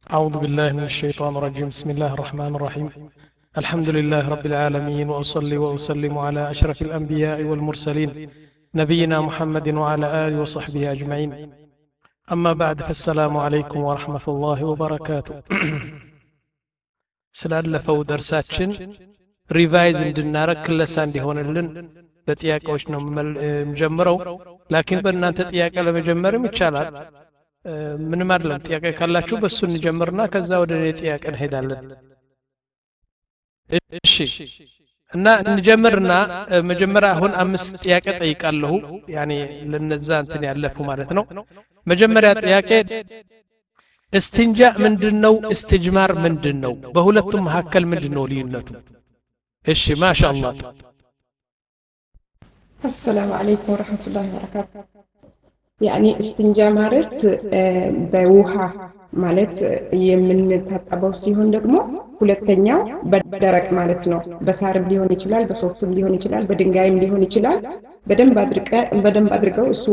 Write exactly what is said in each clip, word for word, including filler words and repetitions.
أعوذ بالله من الشيطان الرجيم بسم الله الرحمن الرحيم الحمد لله رب العالمين وأصلي وأسلم على أشرف الأنبياء والمرسلين نبينا محمد وعلى آله وصحبه أجمعين أما بعد فالسلام عليكم ورحمة الله وبركاته ስላለፈው ደርሳችን ሪቫይዝ እንድናረግ ክለሳ እንዲሆንልን በጥያቄዎች ነው የምጀምረው ላኪን በእናንተ ጥያቄ ለመጀመርም ይቻላል ምንም አይደለም ጥያቄ ካላችሁ በሱ እንጀምርና ከዛ ወደ ጥያቄ እንሄዳለን እሺ እና እንጀምርና መጀመሪያ አሁን አምስት ጥያቄ ጠይቃለሁ ያኒ ለነዛ እንትን ያለፉ ማለት ነው መጀመሪያ ጥያቄ استنجاء ምንድነው استجمار ምንድነው በሁለቱም መካከል ምንድነው ልዩነቱ እሺ ማሻአላህ السلام عليكم ورحمة الله وبركاته يعني استنجاء ማለት በውሃ ማለት የምንታጠበው ሲሆን ደግሞ ሁለተኛው በደረቅ ማለት ነው በሳርም ሊሆን ይችላል በሶፍትም ሊሆን ይችላል በድንጋይም ሊሆን ይችላል በደንብ አድርቀ በደንብ አድርገው እሱ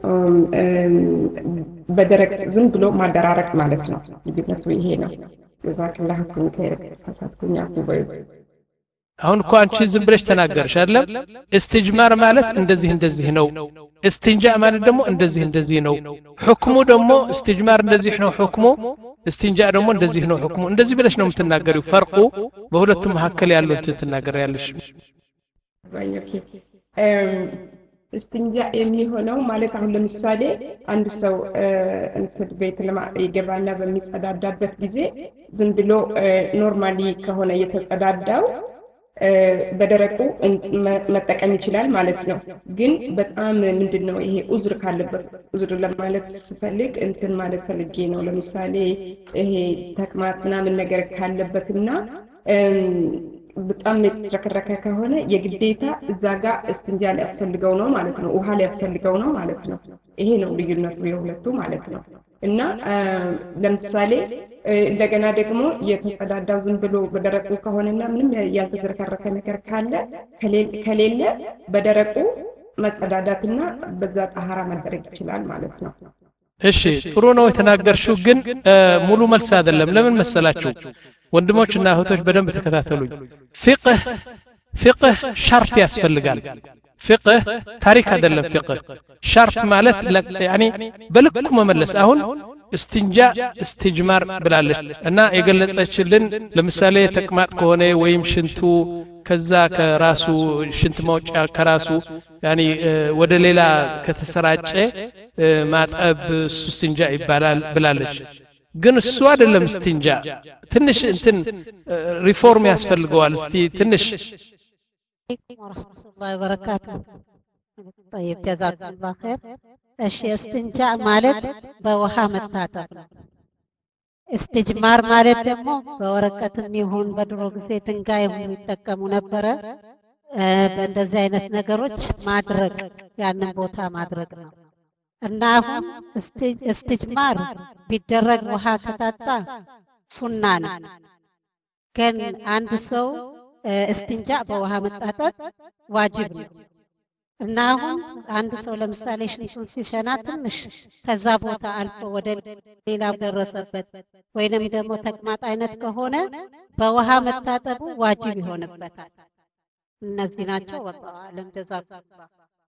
በደረቅ ዝም ብሎ ማደራረቅ ማለት ነው ልዩነቱ ይሄ ነው ጀዛከላሁ ኸይር ተሳሳተኛ ኩባይ አሁን እኮ አንቺ ዝም ብለሽ ተናገርሽ አይደለም استجمار ማለት እንደዚህ እንደዚህ ነው استنجاء ማለት ደግሞ እንደዚህ እንደዚህ ነው ሁክሙ ደግሞ استجمار እንደዚህ ነው ሁክሙ استنجاء ደግሞ እንደዚህ ነው ሁክሙ እንደዚህ ብለሽ ነው የምትናገሪው ፈርቁ በሁለቱም መካከል ያለው ትናገሪያለሽ ባይኦኬ استنجاء የሚሆነው ማለት አሁን ለምሳሌ አንድ ሰው እንትን ቤት ለማይገባና በሚጸዳዳበት ጊዜ ዝም ብሎ ኖርማሊ ከሆነ የተጸዳዳው በደረቁ መጠቀም ይችላል ማለት ነው ግን በጣም ምንድነው ይሄ ኡዝር ካለበት ኡዝር ለማለት ስፈልግ እንትን ማለት ፈልጌ ነው ለምሳሌ ይሄ ተቅማጥ ምናምን ነገር ካለበትና በጣም የተረከረከ ከሆነ የግዴታ እዛ ጋር استنجا ሊያስፈልገው ነው ማለት ነው ውሃ ሊያስፈልገው ነው ማለት ነው ይሄ ነው ልዩነቱ የሁለቱ ማለት ነው እና ለምሳሌ እንደገና ደግሞ የተጸዳዳው ዝም ብሎ በደረቁ ከሆነና ምንም ያልተዘረከረከ ነገር ካለ ከሌለ በደረቁ መጸዳዳትና በዛ ጣሃራ ማድረግ ይችላል ማለት ነው እሺ ጥሩ ነው የተናገርሽው ግን ሙሉ መልስ አይደለም ለምን መሰላችሁ ወንድሞችና እህቶች በደንብ ተከታተሉኝ ፍቅህ ፍቅህ ሸርጥ ያስፈልጋል ፍቅህ ታሪክ አይደለም ፍቅህ ሸርጥ ማለት ያኒ በልኩ መመለስ አሁን استنجاء استجمار ብላለች እና የገለጸችልን ለምሳሌ ተቅማጥ ከሆነ ወይም ሽንቱ ከዛ ከራሱ ሽንት ማውጫ ከራሱ ያኒ ወደ ሌላ ከተሰራጨ ማጠብ استنجاء ይባላል ብላለች ግን እሱ አይደለም استنجاء ትንሽ እንትን ሪፎርም ያስፈልገዋል እስቲ ትንሽ ወራህመቱላሂ ወበረካቱ طيب جزاكم الله خير እሺ استنجاء ማለት በውሃ መታጠብ ነው استجمار ማለት ደግሞ በወረቀትም ይሁን በድሮ ጊዜ ድንጋይ የሚጠቀሙ ነበረ በእንደዚህ አይነት ነገሮች ማድረግ ያንን ቦታ ማድረግ ነው እና አሁን استجمار ቢደረግ ውሃ ከታጣ ሱና ነው ግን አንድ ሰው استنجاء በውሃ መታጠብ ዋጅብ ነው እና አሁን አንድ ሰው ለምሳሌ ሽንቱን ሲሸና ትንሽ ከዛ ቦታ አልፎ ወደ ሌላ ደረሰበት ወይንም ደግሞ ተቅማጥ አይነት ከሆነ በውሃ መታጠቡ ዋጅብ ይሆንበታል እነዚህ ናቸው ወጣው ዓለም ጀዛኩላህ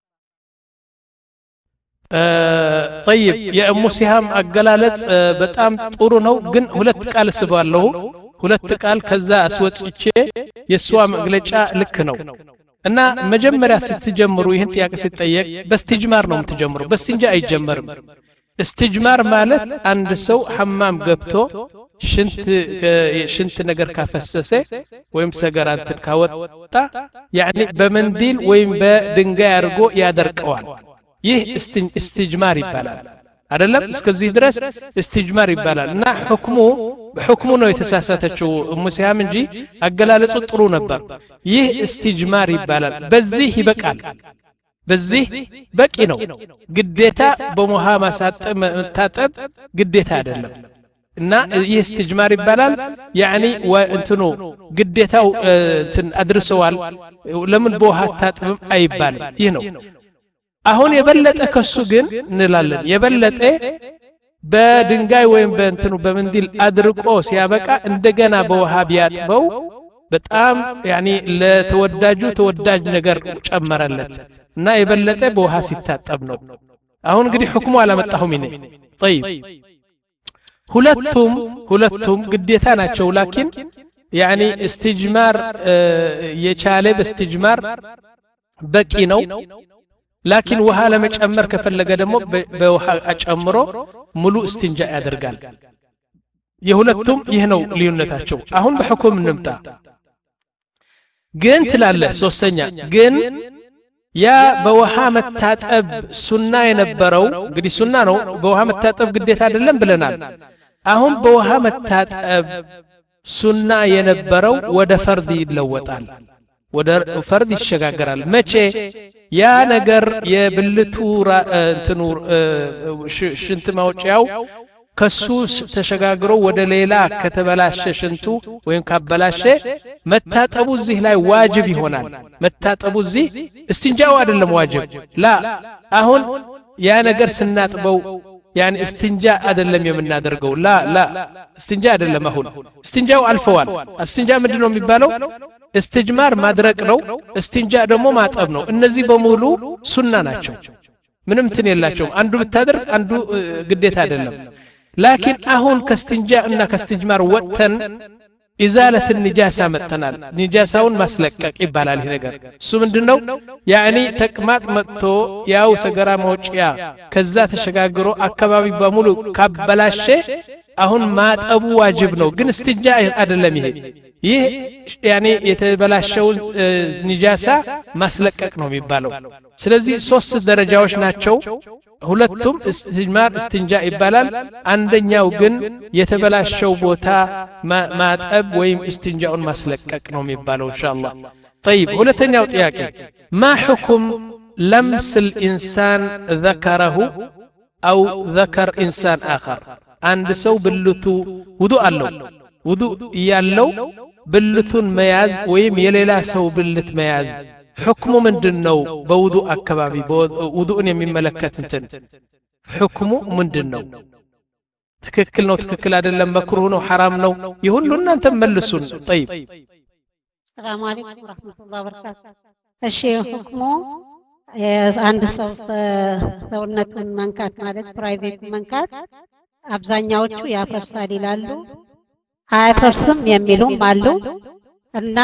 طيب يا ام سهام አገላለጽ በጣም ጥሩ ነው ግን ሁለት ቃል ስባለሁ ሁለት ቃል ከዛ አስወጥቼ የሷ መግለጫ ልክ ነው እና መጀመሪያ ስትጀምሩ ይሄን ጥያቄ ሲጠየቅ በስትጅማር ነው የምትጀምሩ በስትንጃ አይጀመርም استجمار ማለት አንድ ሰው ሐማም ገብቶ ሽንት ሽንት ነገር ካፈሰሰ ወይም ሰገራንት ካወጣ ያኒ በመንዲል ወይም በድንጋይ አድርጎ ያደርቀዋል ይህ استجمار ይባላል አይደለም እስከዚህ ድረስ استجمار ይባላል እና ሁክሙ በሁክሙ ነው የተሳሳተችው ሙሲያም እንጂ አገላለጹ ጥሩ ነበር ይህ استجمار ይባላል በዚህ ይበቃል በዚህ በቂ ነው ግዴታ በመሃ ማሳጠብ መታጠብ ግዴታ አይደለም እና ይህ استجمار ይባላል ያኒ ወእንትኑ ግዴታው እንትን አድርሰዋል ለምን በውሃ ታጥብም አይባልም ይህ ነው አሁን የበለጠ ከሱ ግን እንላለን የበለጠ በድንጋይ ወይም በእንትኑ በመንዲል አድርቆ ሲያበቃ እንደገና በውሃ ቢያጥበው በጣም ያኒ ለተወዳጁ ተወዳጅ ነገር ጨመረለት እና የበለጠ በውሃ ሲታጠብ ነው አሁን እንግዲህ ሁክሙ አላመጣሁም እኔ طيب ሁለቱም ሁለቱም ግዴታ ናቸው ላኪን ያኒ استجمار የቻለ በስትጅማር በቂ ነው ላኪን ውሃ ለመጨመር ከፈለገ ደግሞ በውሃ አጨምሮ ሙሉ እስቲንጃ ያደርጋል የሁለቱም ይህ ነው ልዩነታቸው አሁን በሁክም እንምጣ ግን ትላለ ሶስተኛ ግን ያ በውሃ መታጠብ ሱና የነበረው እንግዲህ ሱና ነው በውሃ መታጠብ ግዴታ አይደለም ብለናል አሁን በውሃ መታጠብ ሱና የነበረው ወደ ፈርድ ይለወጣል ወደ ፈርድ ይሸጋገራል መቼ ያ ነገር የብልቱ እንትኑ ሽንት ማውጫው ከሱ ተሸጋግሮ ወደ ሌላ ከተበላሸ ሽንቱ ወይም ካበላሸ መታጠቡ እዚህ ላይ ዋጅብ ይሆናል መታጠቡ እዚህ እስቲንጃው አይደለም ዋጅብ ላ አሁን ያ ነገር ስናጥበው يعني استنجاء አይደለም የምናደርገው لا لا استنجاء አይደለም አሁን استنجاء አልፈዋል استنجاء ምንድነው የሚባለው استجمار ማድረቅ ነው استنجاء ደግሞ ማጠብ ነው እነዚህ በሙሉ ሱና ናቸው ምንም ትን የላቸውም አንዱ ብታደርግ አንዱ ግዴታ አይደለም لكن አሁን ከስትንጃእ እና ከስትጅማር ወጥተን إزالة النجاسة متنال نجاسون مسلك إبالة لهنجر سو من دنو يعني تكمات متو ياو سجرا موجيا كذات الشجاجرو أكبابي بمولو كبلاشه أهون مات أبو واجبنو جن استنجاء أدلميه يه يعني يتبلاشون نجاسة مسلك أكنو بيبالو سلزي صوص درجة وش ناتشو ሁለቱም استجمار استنجاء ይባላል አንደኛው ግን የተበላሸው ቦታ ማጠብ ወይም استنجاءን ማስለቀቅ ነው የሚባለው ኢንሻአላህ طيب ሁለተኛው ጥያቄ ما حكم لمس الانسان ذكره او ذكر انسان اخر አንድ ሰው ብልቱ ውዱእ አለው ውዱእ ያለው ብልቱን መያዝ ወይም የሌላ ሰው ብልት መያዝ حكمه من دنو بوضوء أكبابي بوضوء يملكت انتن حكمه من دنو تككل نو تككل هذا لما مكروه نو حرام نو يقول لنا انت ملسون طيب السلام عليكم ورحمة الله وبركاته الشيء حكمه عند صوت ሰውነት መንካት ማለት ፕራይቬት መንካት አብዛኛዎቹ ያፈርሳል ይላሉ አያፈርስም የሚሉም አሉ እና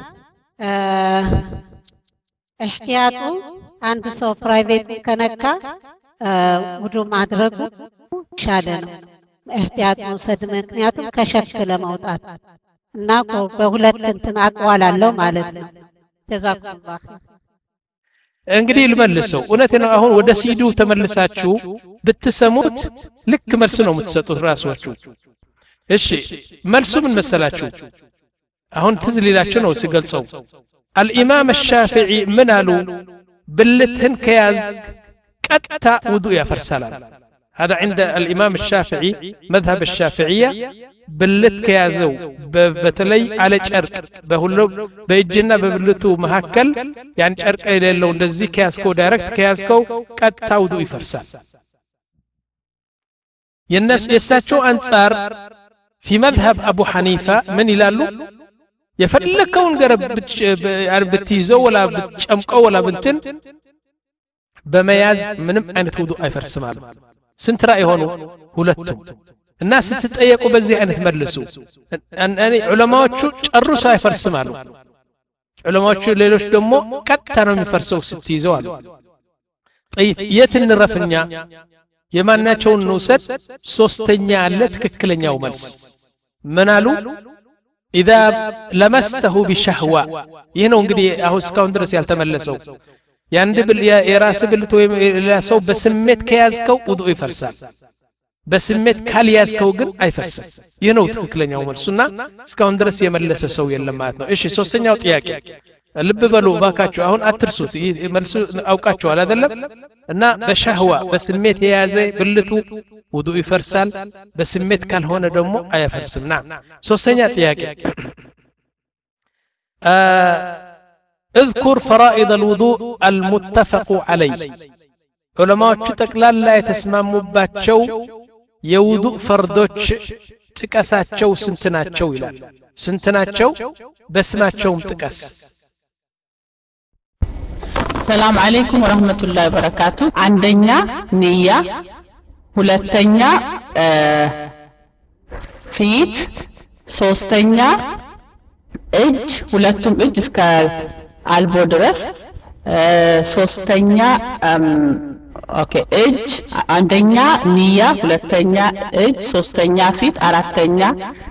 احتياطه عند سو برايفت كنكا ውዱ ማድረጉ ይሻላል ነው احتياط መውሰድ ምክንያቱም ከሸክ ለማውጣት እና በሁለት እንትን አቋል አለው ማለት ነው ተዛኩላህ እንግዲህ ልመልሰው እውነት ነው አሁን ወደ ሲዱ ተመልሳችሁ ብትሰሙት ልክ መልስ ነው የምትሰጡት ራስዋችሁ እሺ መልሱ ምን መሰላችሁ አሁን ትዝ ሊላችሁ ነው ሲገልጸው الإمام الشافعي منالو بلتهن كياز قطع وضوء يا فرسلان هذا عند الإمام الشافعي مذهب الشافعية بلت كيازو بتلي على شرق بهلو بيجنا ببلتو مهكل يعني شرق إلى لو نزي كياسكو دايركت كياسكو قطع وضوء يفرسل ينس يساتشو أنصار في مذهب أبو حنيفة من يلالو يفلكون قرب يعني بتيزو ولا بتشمقو ولا بنتن بمياز منم عينة وضوء أي فرسمال سنت رأي هونو هولتم الناس تتأيقوا بزي عينة ملسو يعني علماء شو الرسا أي فرسمالو علماء شو ليلوش دمو كتانو مفرسو ستيزوال طيب يتن رفنيا يمانا شون نوسد سوستنيا لتككلنيا وملس منالو إذا لمسته بشهوة يهنو انقدي اهو اسكاون درس يالتملسو يعني بل يا راس بلتو لا سو بسميت كيازكو وضوء يفرسال بسميت كاليازكو قل اي فرسال يهنو تككلن يوم السنة اسكاون درس يملس سو يلماتنو ايشي سوستن ياو تياكي ልብ በሉ ባካችሁ አሁን አትርሱት መልሱ አውቃችኋል አይደለም እና በሻህዋ በስሜት የያዘ ብልቱ ውዱእ ይፈርሳል በስሜት ካልሆነ ደግሞ አያፈርስምና ሶስተኛ ጥያቄ اذكر فرائض الوضوء المتفق عليه ዑለማዎቹ ጠቅላላ የተስማሙባቸው የውዱእ ፈርዶች ጥቀሳቸው ስንት ናቸው ይላል ስንት ናቸው በስማቸውም ጥቀስ ሰላም አለይኩም ወራህመቱላሂ ወበረካቱ አንደኛ ንያ ሁለተኛ ፊት ሶስተኛ እጅ ሁለቱም እጅ እስከ አልቦ ድረስ ሶስተኛ ኦኬ እጅ አንደኛ ንያ ሁለተኛ እጅ ሶስተኛ ፊት አራተኛ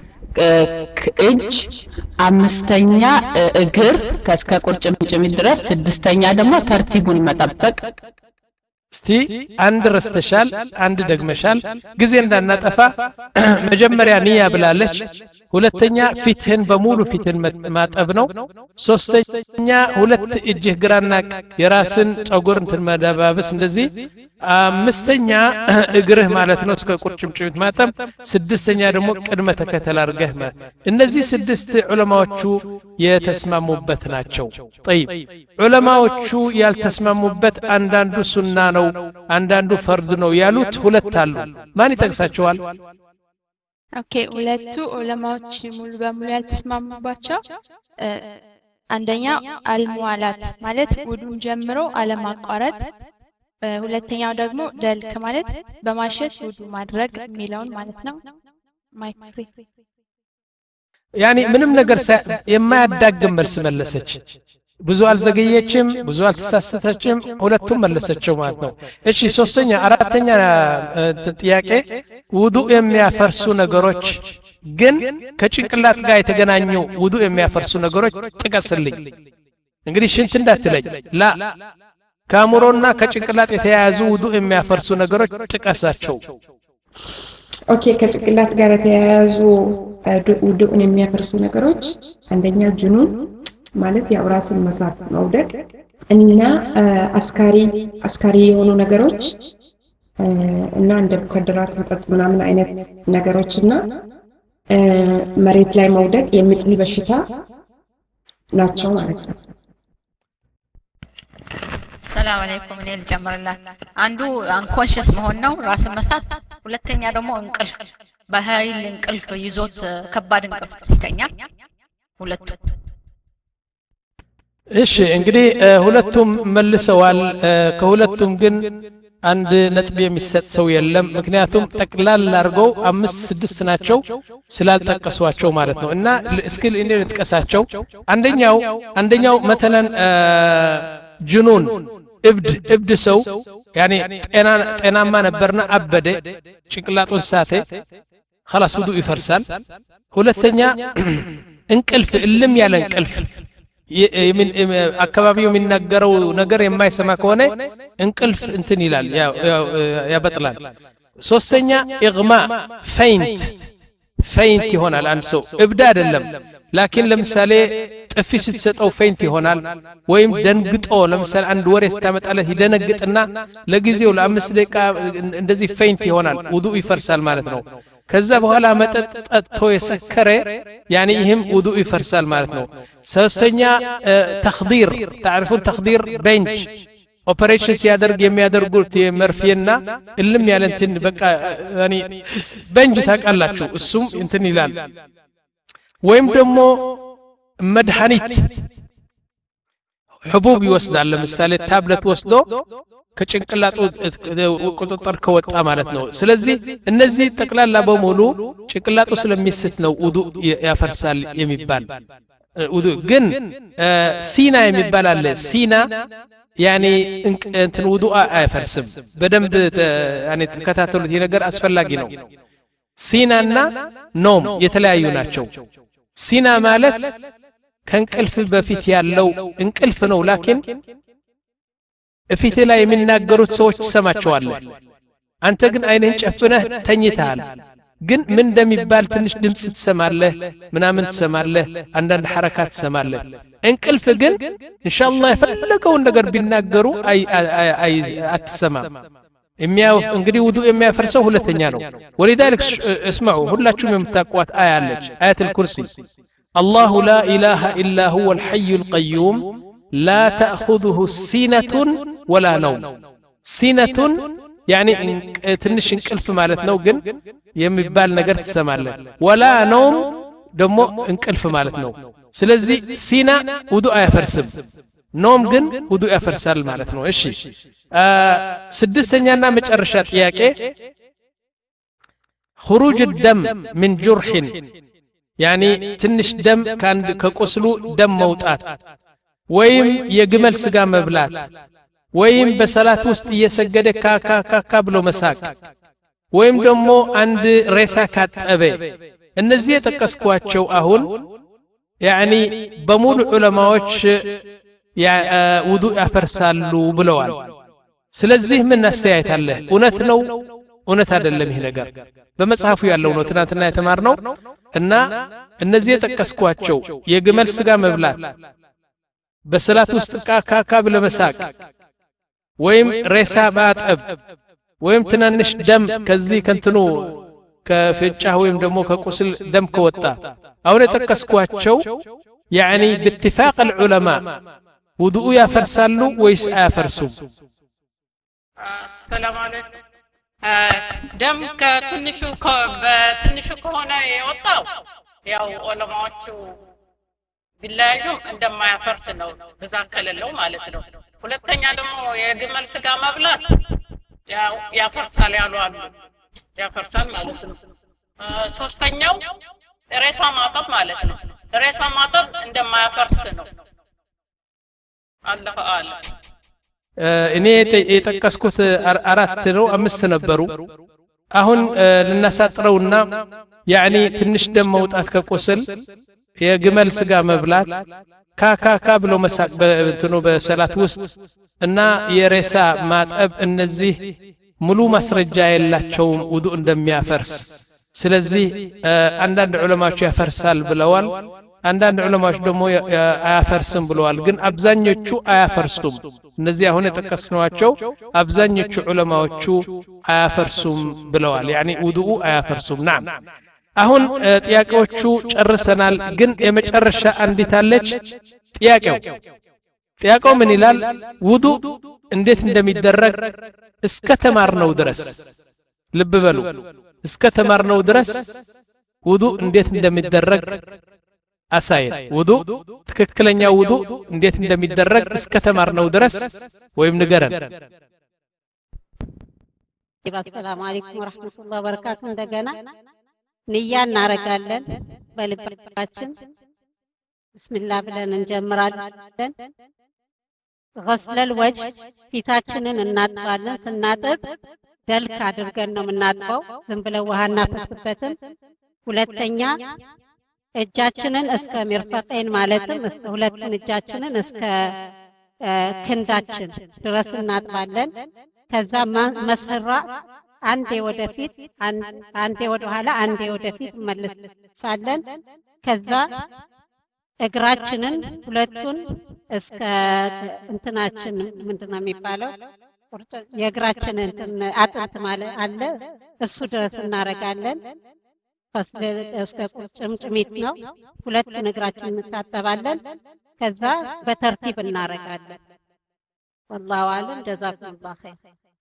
እጅ አምስተኛ እግር ከስከ ቁርጭምጭሚት ድረስ ስድስተኛ ደግሞ ተርቲቡን መጠበቅ እስቲ አንድ ረስተሻል አንድ ደግመሻል ጊዜ እንዳናጠፋ መጀመሪያ ንያ ብላለች ሁለተኛ ፊትህን በሙሉ ፊትህን ማጠብ ነው ሶስተኛ ሁለት እጅህ ግራና የራስን ጸጉር እንትን መደባበስ እንደዚህ አምስተኛ እግርህ ማለት ነው እስከ ቁርጭምጭሚት ማጠብ ስድስተኛ ደግሞ ቅድመ ተከተል አድርገህ እነዚህ ስድስት ዑለማዎቹ የተስማሙበት ናቸው طيب ዑለማዎቹ ያልተስማሙበት አንዳንዱ ሱና ነው አንዳንዱ ፈርድ ነው ያሉት ሁለት አሉ ማን ይጠቅሳቸዋል ኦኬ ሁለቱ ዑለማዎች ሙሉ በሙሉ ያልተስማሙባቸው አንደኛ አልሙዋላት ማለት ውዱን ጀምሮ አለማቋረጥ ሁለተኛው ደግሞ ደልክ ማለት በማሸት ውዱ ማድረግ የሚለውን ማለት ነው ማይክሪ ያኒ ምንም ነገር የማያዳግም መልስ መለሰች ብዙ አልዘገየችም ብዙ አልተሳሳተችም ሁለቱም መለሰችው ማለት ነው እሺ ሶስተኛ አራተኛ ጥያቄ ውዱእ የሚያፈርሱ ነገሮች ግን ከጭንቅላት ጋር የተገናኙ ውዱእ የሚያፈርሱ ነገሮች ጥቀስልኝ እንግዲህ ሽንት እንዳትለኝ ላ ካሙሮና ከጭንቅላት የተያያዙ ውዱእ የሚያፈርሱ ነገሮች ጥቀሳቸው ኦኬ ከጭንቅላት ጋር የተያያዙ ውዱእን የሚያፈርሱ ነገሮች አንደኛ ጁኑን ማለት ያው ራስን መሳት መውደቅ እና አስካሪ አስካሪ የሆኑ ነገሮች እና እንደ ሙከደራት መጠጥ ምናምን አይነት ነገሮችና መሬት ላይ መውደቅ የሚጥል በሽታ ናቸው ማለት ነው ሰላም አለይኩም እኔ ልጀምርላት አንዱ አንኮንሽስ መሆን ነው ራስን መሳት ሁለተኛ ደግሞ እንቅልፍ በኃይል እንቅልፍ ይዞት ከባድ እንቅልፍ ሲተኛ ሁለቱ እሺ እንግዲህ ሁለቱም መልሰዋል ከሁለቱም ግን አንድ ነጥብ የሚሰጥ ሰው የለም ምክንያቱም ጠቅላላ አድርገው አምስት ስድስት ናቸው ስላልጠቀሷቸው ማለት ነው እና እስኪ እኔ ልጥቀሳቸው አንደኛው አንደኛው مثلا ጅኑን እብድ እብድ ሰው ያኒ ጤና ጤናማ ነበርና አበደ ጭንቅላቱን ሳተ خلاص ውዱእ ይፈርሳል ሁለተኛ እንቅልፍ እልም ያለ እንቅልፍ አካባቢው የሚናገረው ነገር የማይሰማ ከሆነ እንቅልፍ እንትን ይላል ያበጥላል ሶስተኛ ኢግማ ፈይንት ፈይንት ይሆናል አንድ ሰው እብድ አይደለም ላኪን ለምሳሌ ጥፊ ስትሰጠው ፈይንት ይሆናል ወይም ደንግጦ ለምሳሌ አንድ ወሬ ስታመጣለት ይደነግጥና ለጊዜው ለአምስት ደቂቃ እንደዚህ ፈይንት ይሆናል ውዱእ ይፈርሳል ማለት ነው ከዛ በኋላ መጠጥ ጠጥቶ የሰከረ ያኒ ይህም ውዱእ ይፈርሳል ማለት ነው ሶስተኛ ተኽዲር تعرفون ተኽዲር ቤንች ኦፐሬሽን ሲያደርግ የሚያደርጉት የመርፌና እልም ያለ እንትን በቃ ያኒ ቤንች ታቃላችሁ እሱም እንትን ይላል ወይም ደግሞ መድኃኒት حبوب ይወስዳል ለምሳሌ ታብሌት ወስዶ ከጭንቅላቱ ቁጥጥር ከወጣ ማለት ነው ስለዚህ እነዚህ ጠቅላላ በሙሉ ጭንቅላቱ ስለሚስት ነው ውዱእ ያፈርሳል የሚባል ውዱእ ግን ሲና የሚባል አለ ሲና ያኒ እንትን ውዱእ አይፈርስም በደንብ ያኒ ተከታተሉት ይነገር አስፈላጊ ነው ሲናና ኖም የተለያዩ ናቸው ሲና ማለት ከእንቅልፍ በፊት ያለው እንቅልፍ ነው ላኪን እፊት ላይ የሚናገሩት ሰዎች ትሰማቸዋለህ አንተ ግን አይነን ጨፍነህ ተኝተሃል ግን ምን እንደሚባል ትንሽ ድምጽ ትሰማለህ ምናምን ትሰማለህ አንዳንድ ሐረካት ትሰማለህ እንቅልፍ ግን ኢንሻአላህ የፈለገው ነገር ቢናገሩ አይ አይ አትሰማም የሚያው እንግዲህ ውዱእ የሚያፈርሰው ሁለተኛ ነው ወለذلك اسمعوا ሁላችሁም የምታቋት አያ አለች አያተል ኩርሲ الله لا اله الا هو الحي القيوم لا تأخذه سنة ولا نوم سنة يعني ትንሽ እንቅልፍ ማለት ነው ግን የሚባል ነገር ትሰማለህ ወላ ነውም ደግሞ እንቅልፍ ማለት ነው ስለዚህ ሲና ውዱእ አያፈርስም ኖም ግን ውዱእ ያፈርሳል ማለት ነው እሺ ስድስተኛና መጨረሻ ጥያቄ خروج الدم من جرح يعني تنش دم كان كقسلو دم موطات ወይም የግመል ስጋ መብላት ወይም በሰላት ውስጥ እየሰገደ ካካ ካካ ብሎ መሳቅ ወይም ደግሞ አንድ ሬሳ ካጠበ እነዚህ የተቀስኳቸው አሁን يعني በሙሉ ዑለማዎች ውዱእ ያፈርሳሉ ብለዋል ስለዚህ ምን አስተያየት አለ እውነት ነው እውነት አይደለም ይሄ ነገር በመጽሐፉ ያለው ነው ትናንትና የተማርነው እና እነዚህ የተቀስኳቸው የግመል ስጋ መብላት በሰላት ውስጥ ካካ ብሎ መሳቅ ወይም ሬሳ ማጠብ ወይም ትናንሽ ደም ከዚህ ከንትኑ ከፍጫ ወይም ደግሞ ከቁስል ደም ከወጣ አሁን የተቀስኳቸው يعني باتفاق العلماء ውዱእ ያፈርሳሉ ወይስ አያፈርሱም السلام عليكم ደም ከትንሹ በትንሹ ከሆነ የወጣው ያው ዑለማዎቹ ቢላዩም እንደማያፈርስ ነው ብዛት ከሌለው ማለት ነው ሁለተኛ ደግሞ የግመል ስጋ መብላት ያው ያፈርሳል ያሉ አሉ ያፈርሳል ማለት ነው ሶስተኛው ሬሳ ማጠብ ማለት ነው ሬሳ ማጠብ እንደማያፈርስ ነው አላህ አለ እኔ የጠቀስኩት አራት ነው አምስት ነበሩ አሁን ልናሳጥረውና ያኒ ትንሽ ደም መውጣት ከቁስል የግመል ስጋ መብላት ካካካ ብሎ መሳቅ በእንትኑ በሰላት ውስጥ እና የሬሳ ማጠብ እነዚህ ሙሉ ማስረጃ የላቸውም ውዱእ እንደሚያፈርስ ስለዚህ አንዳንድ ዑለማዎች ያፈርሳል ብለዋል አንዳንድ ዑለማዎች ደግሞ አያፈርስም ብለዋል ግን አብዛኞቹ አያፈርሱም እነዚህ አሁን የተቀስኗቸው አብዛኞቹ ዑለማዎቹ አያፈርሱም ብለዋል يعني ውዱእ አያፈርሱም نعم አሁን ጥያቄዎቹ ጨርሰናል ግን የመጨረሻ አንዲት አለች ጥያቄው ጥያቄው ምን ይላል ውዱእ እንዴት እንደሚደረግ እስከ ተማርነው ድረስ ልብ በሉ እስከ ተማርነው ድረስ ውዱእ እንዴት እንደሚደረግ አሳየን ውዱእ ትክክለኛ ውዱእ እንዴት እንደሚደረግ እስከ ተማርነው ድረስ ወይም ንገረን ሰላም አለይኩም ወራህመቱላሂ ወበረካቱ እንደገና ንያ እናረጋለን በልባችን ብስሚላህ ብለን እንጀምራለን غسل الوجه ፊታችንን እናጥባለን ስናጥብ ደልክ አድርገን ነው የምናጥበው ዝም ብለን ውሃ እናፈስበትም ሁለተኛ እጃችንን እስከ ምርፈቀን ማለትም እስከ ሁለቱን እጃችንን እስከ ክንዳችን ድረስ እናጥባለን ከዛ መስራ አንዴ ወደፊት አንዴ ወደ ኋላ አንዴ ወደፊት መልሳለን ከዛ እግራችንን ሁለቱን እስከ እንትናችን ምንድነው የሚባለው የእግራችንን እንትን አጥንት ማለት አለ እሱ ድረስ እናረጋለን እስከ ቁርጭምጭሚት ነው ሁለቱን እግራችንን እንታጠባለን ከዛ በተርቲብ እናረጋለን والله اعلم جزاكم الله خير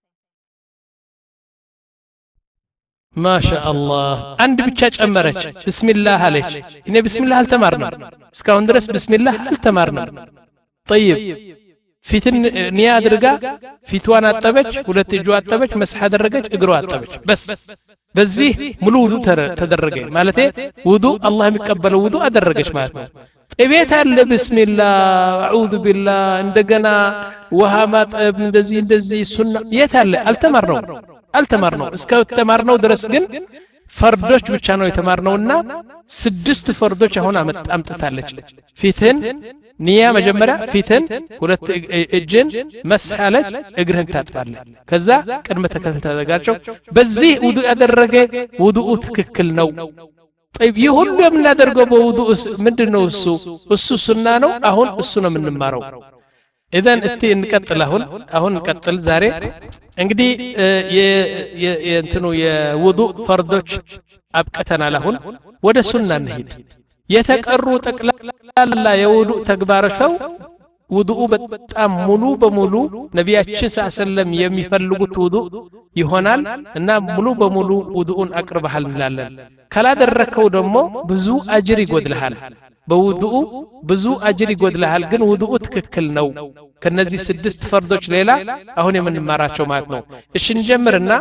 ما شاء الله عند ብቻ ጨመረች بسم الله عليك እኔ بسم الله አልተማርንም እስካሁን ድረስ بسم الله አልተማርንም طيب ፊትን ኒያ አድርጋ ፊትዋን አጠበች ሁለት እጇ አጠበች መስሐ አደረገች እግሯ አጠበች በስ በዚህ ሙሉ ውዱእ ተደረገ ማለት ውዱእ አላህ የሚቀበለው ውዱእ አደረገች ማለት ነው እቤት አለ بسمالله اعوذ بالله እንደገና ውሃ ማጠብ እንደዚህ እንደዚህ ሱና የት አለ አልተማርነው አልተማርነው እስከ ተማርነው ድረስ ግን ፈርዶች ብቻ ነው የተማርነውና ስድስት ፈርዶች አሁን አምጥታለች ፊትን ኒያ መጀመሪያ ፊትን ሁለት እጅን መስሐለት እግርህን ታጥባለህ ከዛ ቅድመ ተከተል ታደርጋቸው በዚህ ውዱእ ያደረገ ውዱኡ ትክክል ነው طيب ይሁሉ የምናደርገው በውዱእ ምንድነው እሱ እሱ ሱና ነው አሁን እሱ ነው የምንማረው اذا እስቲ እንቀጥል አሁን አሁን እንቀጥል ዛሬ እንግዲህ የእንትኑ የውዱእ ፈርዶች አብቀተናል አሁን ወደ ሱና እንሂድ የተቀሩ ጠቅላላ የውዱእ ተግባሮች ውዱኡ በጣም ሙሉ በሙሉ ነቢያችን ሰለላም የሚፈልጉት ውዱእ ይሆናል እና ሙሉ በሙሉ ውዱኡን አቅርበሃል እንላለን ካላደረከው ደግሞ ብዙ አጅር ይጎድልሃል በውዱኡ ብዙ አጅር ይጎድልሃል ግን ውዱኡ ትክክል ነው ከነዚህ ስድስት ፈርዶች ሌላ አሁን የምንማራቸው ማለት ነው እሺ እንጀምርና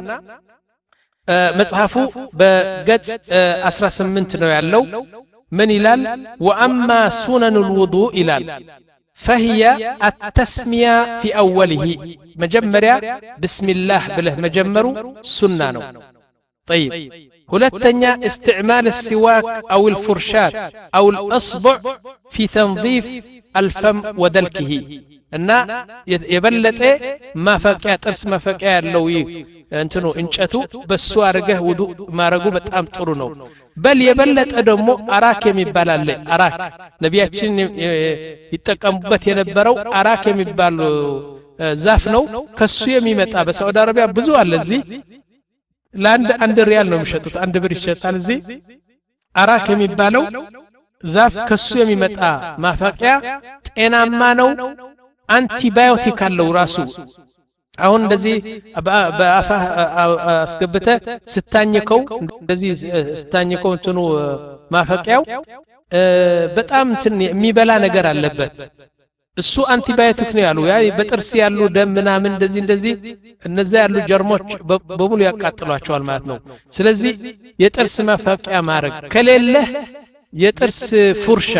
መጽሐፉ በገጽ አስራ ስምንት ነው ያለው ምን ይላል وأما سنن الوضوء ይላል فهي التسمية في أوله مجمريا بسم الله بله مجمرو سنة نو طيب هلتنيا استعمال السواك أو الفرشاة أو الأصبع في تنظيف الفم ودلكه እና የበለጠ ማፈቂያ ጥርስ ማፈቂያ ያለው እንትኑ እንጨቱ በሱ አርገህ ውዱእ ማረጉ በጣም ጥሩ ነው በል የበለጠ ደግሞ አራክ የሚባል አለ አራክ ነቢያችን ይጠቀሙበት የነበረው አራክ የሚባል ዛፍ ነው ከሱ የሚመጣ በሳውዲ አረቢያ ብዙ አለ እዚህ ለአንድ አንድ ሪያል ነው የሚሸጡት አንድ ብር ይሸጣል እዚህ አራክ የሚባለው ዛፍ ከሱ የሚመጣ ማፈቂያ ጤናማ ነው አንቲባዮቲክ አለው ራሱ አሁን እንደዚህ በአፋ አስገብተ ስታኝከው እንደዚህ ስታኝከው እንትኑ ማፈቂያው በጣም እንትን የሚበላ ነገር አለበት እሱ አንቲባዮቲክ ነው ያሉ ያ በጥርስ ያሉ ደም ምናምን እንደዚህ እንደዚህ እነዛ ያሉ ጀርሞች በሙሉ ያቃጥሏቸዋል ማለት ነው ስለዚህ የጥርስ ማፈቂያ ማረግ ከሌለ የጥርስ ፉርሻ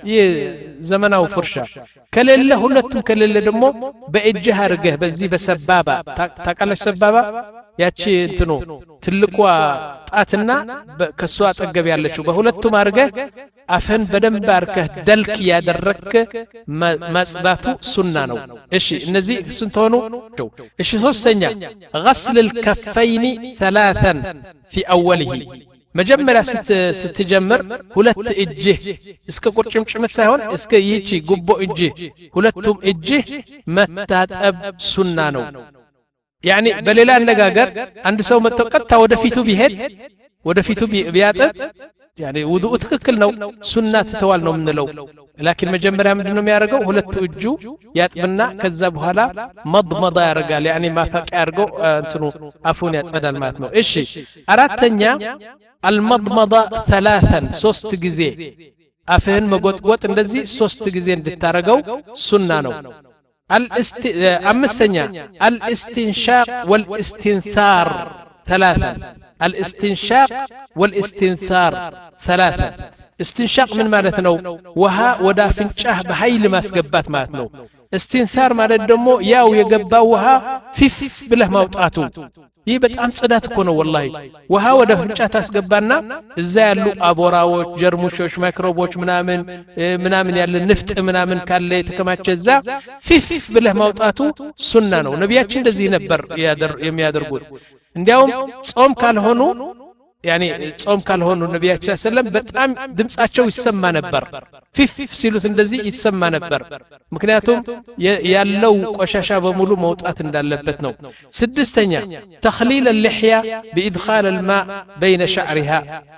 የዘመናው ፉርሻ ከሌለ ሁለቱም ከሌለ ደግሞ በእጅህ አርገህ በዚህ በሰባባ ታቃለሽ ሰባባ ያቺ እንትኑ ትልቋ ጣትና ከሷ አጠገብ ያለችው በሁለቱም አርገህ አፈን በደንብ አርገህ ደልክ ያደረክ ማጽዳቱ ሱና ነው እሺ እነዚህ ስንት ሆኑ እሺ ሶስተኛ غسل الكفين ثلاثا في اوله መጀመሪያ ስትጀምር ሁለት እጅህ እስከ ቁርጭምጭሚት ሳይሆን እስከ ይቺ ጉቦ እጅህ ሁለቱም እጅህ መታጠብ ሱና ነው ያኒ በሌላ አነጋገር አንድ ሰው መጥቶ ቀጥታ ወደፊቱ ቢሄድ ወደፊቱ ቢያጠብ ያኒ ውዱእ ትክክል ነው ሱና ትተዋል ነው ምንለው لكن መጀመሪያ ምንድነው የሚያደርገው ሁለት እጁ ያጥብና ከዛ በኋላ መضመض ያደርጋል ያኒ ማፈቅ ያርገው እንትኑ አፉን ያጸዳል ማለት ነው እሺ አራተኛ المضمضة ثلاثا ሶስት ጊዜ አፍህን መጎጥጎጥ እንደዚህ ሶስት ጊዜ እንድታረገው ሱና ነው الاست አምስተኛ الاستنشاق والاستنثار ثلاثا الاستنشاق والاستنثار ثلاثا استنشاق من ማለት ነው ውሃ ወደ አፍንጫህ በኃይል ማስገባት ማለት ነው استنثار ማለት ደግሞ ያው የገባው ውሃ ፊፍ ብለህ ማውጣቱ ይህ በጣም ጽዳት እኮ ነው والله ውሃ ወደ አፍንጫ ታስገባና እዛ ያሉ አቦራዎች ጀርሙሾች ማይክሮቦች ምናምን ምናምን ያለ ንፍጥ ምናምን ካለ የተከማቸ እዛ ፊፍ ብለህ ማውጣቱ ሱና ነው ነቢያችን እንደዚህ ነበር የሚያደርጉት እንዲያውም ጾም ካልሆኑ يعني ጾም ካልሆኑ ነቢያችን ሰለላም በጣም ድምጻቸው ይሰማ ነበር ፊፍ ሲሉት እንደዚህ ይሰማ ነበር ምክንያቱም ያለው ቆሻሻ በሙሉ መውጣት እንዳለበት ነው ስድስተኛ تخليل اللحية بإدخال الماء بين شعرها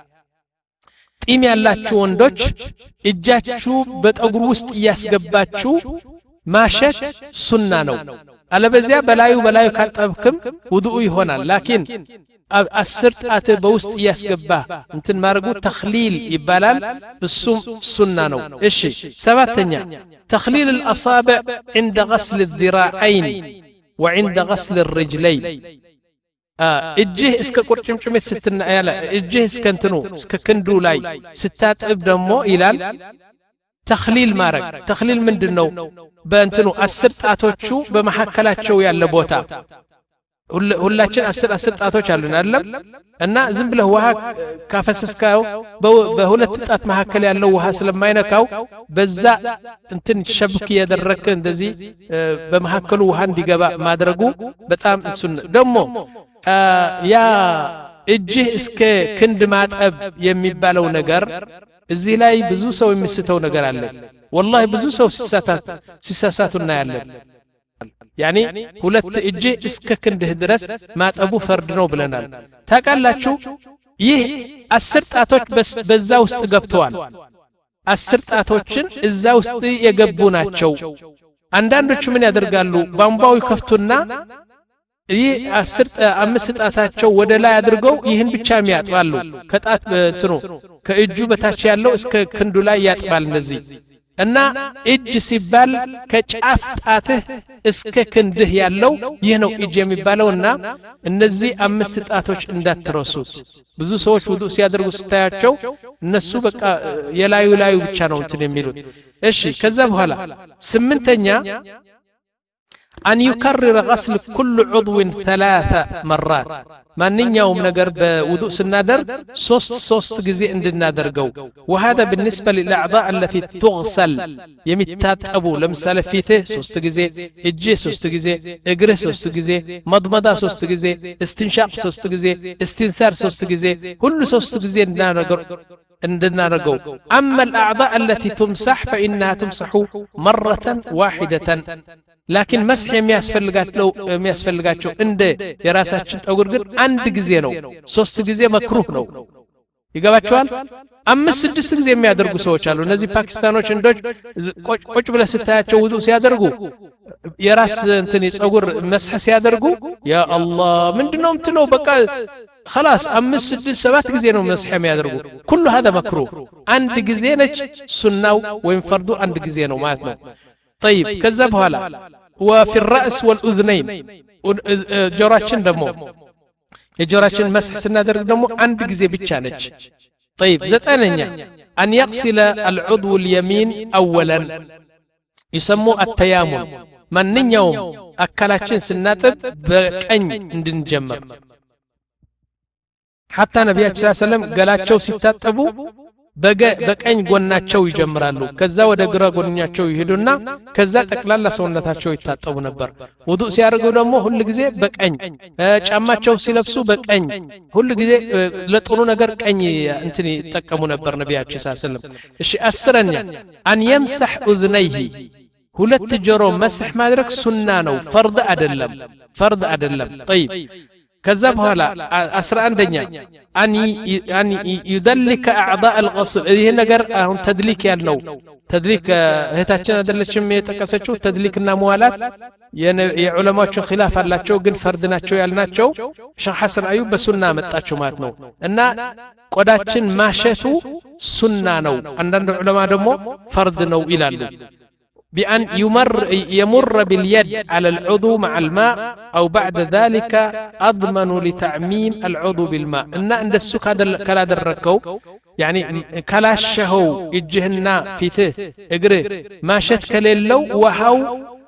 ጢም ያላችሁ ወንዶች እጃችሁ በጠጉር ውስጥ ያስገባችሁ ማሸት ሱና ነው አለበዚያ በላዩ በላዩ ካልጠብክም ውዱእ ይሆናል ላኪን አስር ጣት በውስጥ ያስገባ እንትን ማርጉ ተخليل ይባላል እሱም ሱና ነው እሺ ሰባተኛ تخليل الاصابع عند غسل الذراعين وعند غسل الرجلين እጅህ እስከ ቁርጭምጭሚት ስትና ያለ እጅህ እስከ እንትኑ እስከ ክንዱ ላይ ስታጥብ ደግሞ ይላል تخليل ማረግ تخليل ምንድነው በእንትኑ አስር ጣቶቹ በመሐከላቸው ያለ ቦታ ሁላችን አስር አስር ጣቶች አሉን አይደለም እና ዝም ብለህ ውሃ ካፈሰስካው በሁለት ጣት መሐከል ያለው ውሃ ስለማይነካው በዛ እንትን ሸብክ ያደረከ እንደዚህ በመሐከሉ ውሃ እንዲገባ ማድረጉ በጣም ሱና ደግሞ ያ እጅህ እስከ ክንድ ማጠብ የሚባለው ነገር እዚህ ላይ ብዙ ሰው የሚስተው ነገር አለ والله ብዙ ሰው ሲሳሳት ሲሳሳቱና ያለ يعني ሁለት እጅ እስከ ክንድህ ድረስ ማጠቡ ፈርድ ነው ብለናል ታቃላችሁ ይህ አስር ጣቶች በዛ ውስጥ ገብተዋል አስር ጣቶችን እዛ ውስጥ የገቡ ናቸው አንዳንዶቹ ምን ያደርጋሉ ቧንቧው ይከፍቱና ይህ አስር አምስት ጣታቸው ወደ ላይ አድርገው ይህን ብቻ የሚያጥባሉ ከጣት እንትኑ ከእጁ በታች ያለው እስከ ክንዱ ላይ ያጥባል እንደዚህ እና እጅ ሲባል ከጫፍ ጣትህ እስከ ክንድህ ያለው ይህ ነው እጅ የሚባለውና እነዚህ አምስት ጣቶች እንዳትረሱት ብዙ ሰዎች ውዱእ ሲያደርጉ ስታያቸው እነሱ በቃ የላዩ ላዩ ብቻ ነው እንትን የሚሉት እሺ ከዛ በኋላ ስምንተኛ أن يكرر غسل كل عضو ثلاث مرات ማንኛውም ነገር በውዱእ ስናደር ሶስት ሶስት ጊዜ እንድናደርገው وهذا بالنسبه للاعضاء التي تغسل የሚታጠቡ ለምሳሌ ፊትህ ሶስት ጊዜ እጅህ ሶስት ጊዜ እግርህ ሶስት ጊዜ መድመዳ ሶስት ጊዜ استنشاق ሶስት ጊዜ استنثار ሶስት ጊዜ ሁሉ ሶስት ጊዜ እንድናደርገው እንድናደርገው اما الاعضاء التي تمسح فانها تمسح مره واحده لكن مسح የሚያስፈልጋቸው የሚያስፈልጋቸው እንደ የራሳችን ጠጉር ግን አንድ ጊዜ ነው ሶስት ጊዜ መክሩህ ነው ይገባቸዋል አምስት ስድስት ጊዜ የሚያደርጉ ሰዎች አሉ እነዚህ ፓኪስታኖች እንዶች ቆጭ ብለ ስታያቸው ውዱእ ሲያደርጉ የራስ እንትን የጸጉር መስح ሲያደርጉ ያ አላህ ምንድነው ምትለው በቃ خلاص አምስት ስድስት ሰባት ጊዜ ነው መስح የሚያደርጉ كل هذا مكروه አንድ ጊዜ ነች ሱናው ወይም ፈርዱ አንድ ጊዜ ነው ማለት ነው طيب كذا بهلا وفي الراس والاذنين جوراችን ደሞ የጆራችን መስح ስናደርግ ደሞ አንድ ጊዜ ብቻ ነች طيب ዘጠነኛ ان يغسل العضو اليمين اولا يسمى التيامن ማንኛውም አካላችን ስናጥብ በቀኝ እንድንጀምር حتى ነብያችን ሰለላሁ ዐለይሂ ወሰለም ገላቸው ሲታጠቡ በቀኝ ጎናቸው ይጀምራሉ ከዛ ወደ ግራ ጎናቸው ይሄዱና ከዛ ጠቅላላ ሰውነታቸው ይታጠቡ ነበር ውዱእ ሲያደርጉ ደግሞ ሁሉ ጊዜ በቀኝ ጫማቸው ሲለብሱ በቀኝ ሁሉ ጊዜ ለጥሩ ነገር ቀኝ እንትን ይጠቀሙ ነበር ነብያችን ሰለላሁ ዐለይሂ ወሰለም እሺ አስረኛ አን يمسح اذنيه ሁለት ጆሮ መስح ማድረግ ሱና ነው ፈርድ አይደለም ፈርድ አይደለም طيب كذا بهلا أسرع عندنا أني أني يدلك أعضاء الغسل هي نجر هم تدليك يالنو تدليك هتاچنا دلچم يتكسچو تدليك النموالات يعني علماء شو خلاف الله شو جن فردنا شو يالنا شو شيخ حسن أيوب بسنة متأچو ماتنو إن قداتشن ماشتو سنة نو عندنا علماء دمو فرد نو إلى اللو بأن يمر يمر باليد على العضو مع الماء أو بعد ذلك أضمن لتعميم العضو بالماء إن عند السك هذا كلا دركو يعني كلا الشهو يجهنا في ته اجري ما شت كليلو وهاو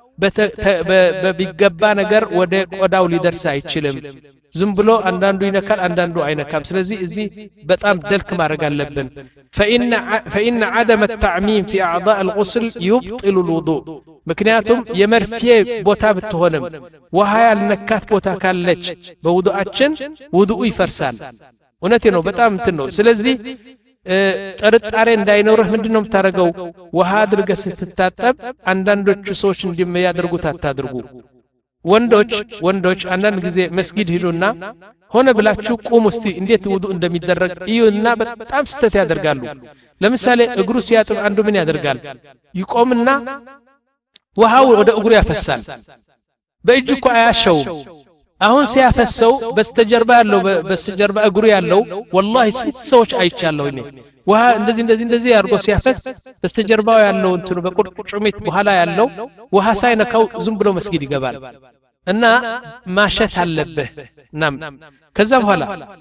بيجبا نجر ودك وداو لدرس አይችልም ዝም ብሎ አንዳንዱ ይነካል አንዳንዱ አይነካም ስለዚህ እዚ በጣም ደልክ ማድረግ አለብን فإن فإن عدم التعميم في أعضاء الغسل يبطل الوضوء ምክንያቱም የመርፊያ ቦታ ብትሆንም ውሃ ያልነካት ቦታ ካለች በውዱአችን ውዱኡ ይፈርሳል እውነቴ ነው በጣም እንትን ነው ስለዚህ ጥርጣሬ እንዳይኖርህ ምንድነው የምታረገው ውሃ አድርገህ ስትታጠብ አንዳንዶቹ ሰዎች እንደሚያደርጉት አታድርጉ ወንዶች ወንዶች አንዳንድ ጊዜ መስጊድ ሄዱና ሆነ ብላችሁ ቁሙ እስቲ እንዴት ውዱእ እንደሚደረግ እዩና በጣም ስተት ያደርጋሉ ለምሳሌ እግሩ ሲያጥብ አንዱ ምን ያደርጋል ይቆምና ውሃው ወደ እግሩ ያፈሳል በእጁ እኮ አያሸውም አሁን ሲያፈሰው በስተጀርባ ያለው በስተጀርባ እግሩ ያለው والله ስንት ሰዎች አይቻለሁ እኔ ውሃ እንደዚህ እንደዚህ እንደዚህ አድርጎ ሲያፈስ በስተጀርባው ያለው እንትኑ በቁርጭሚት በኋላ ያለው ውሃ ሳይነካው ዝም ብሎ መስጊድ ይገባል እና ማሸት አለበት ናም ከዛ በኋላ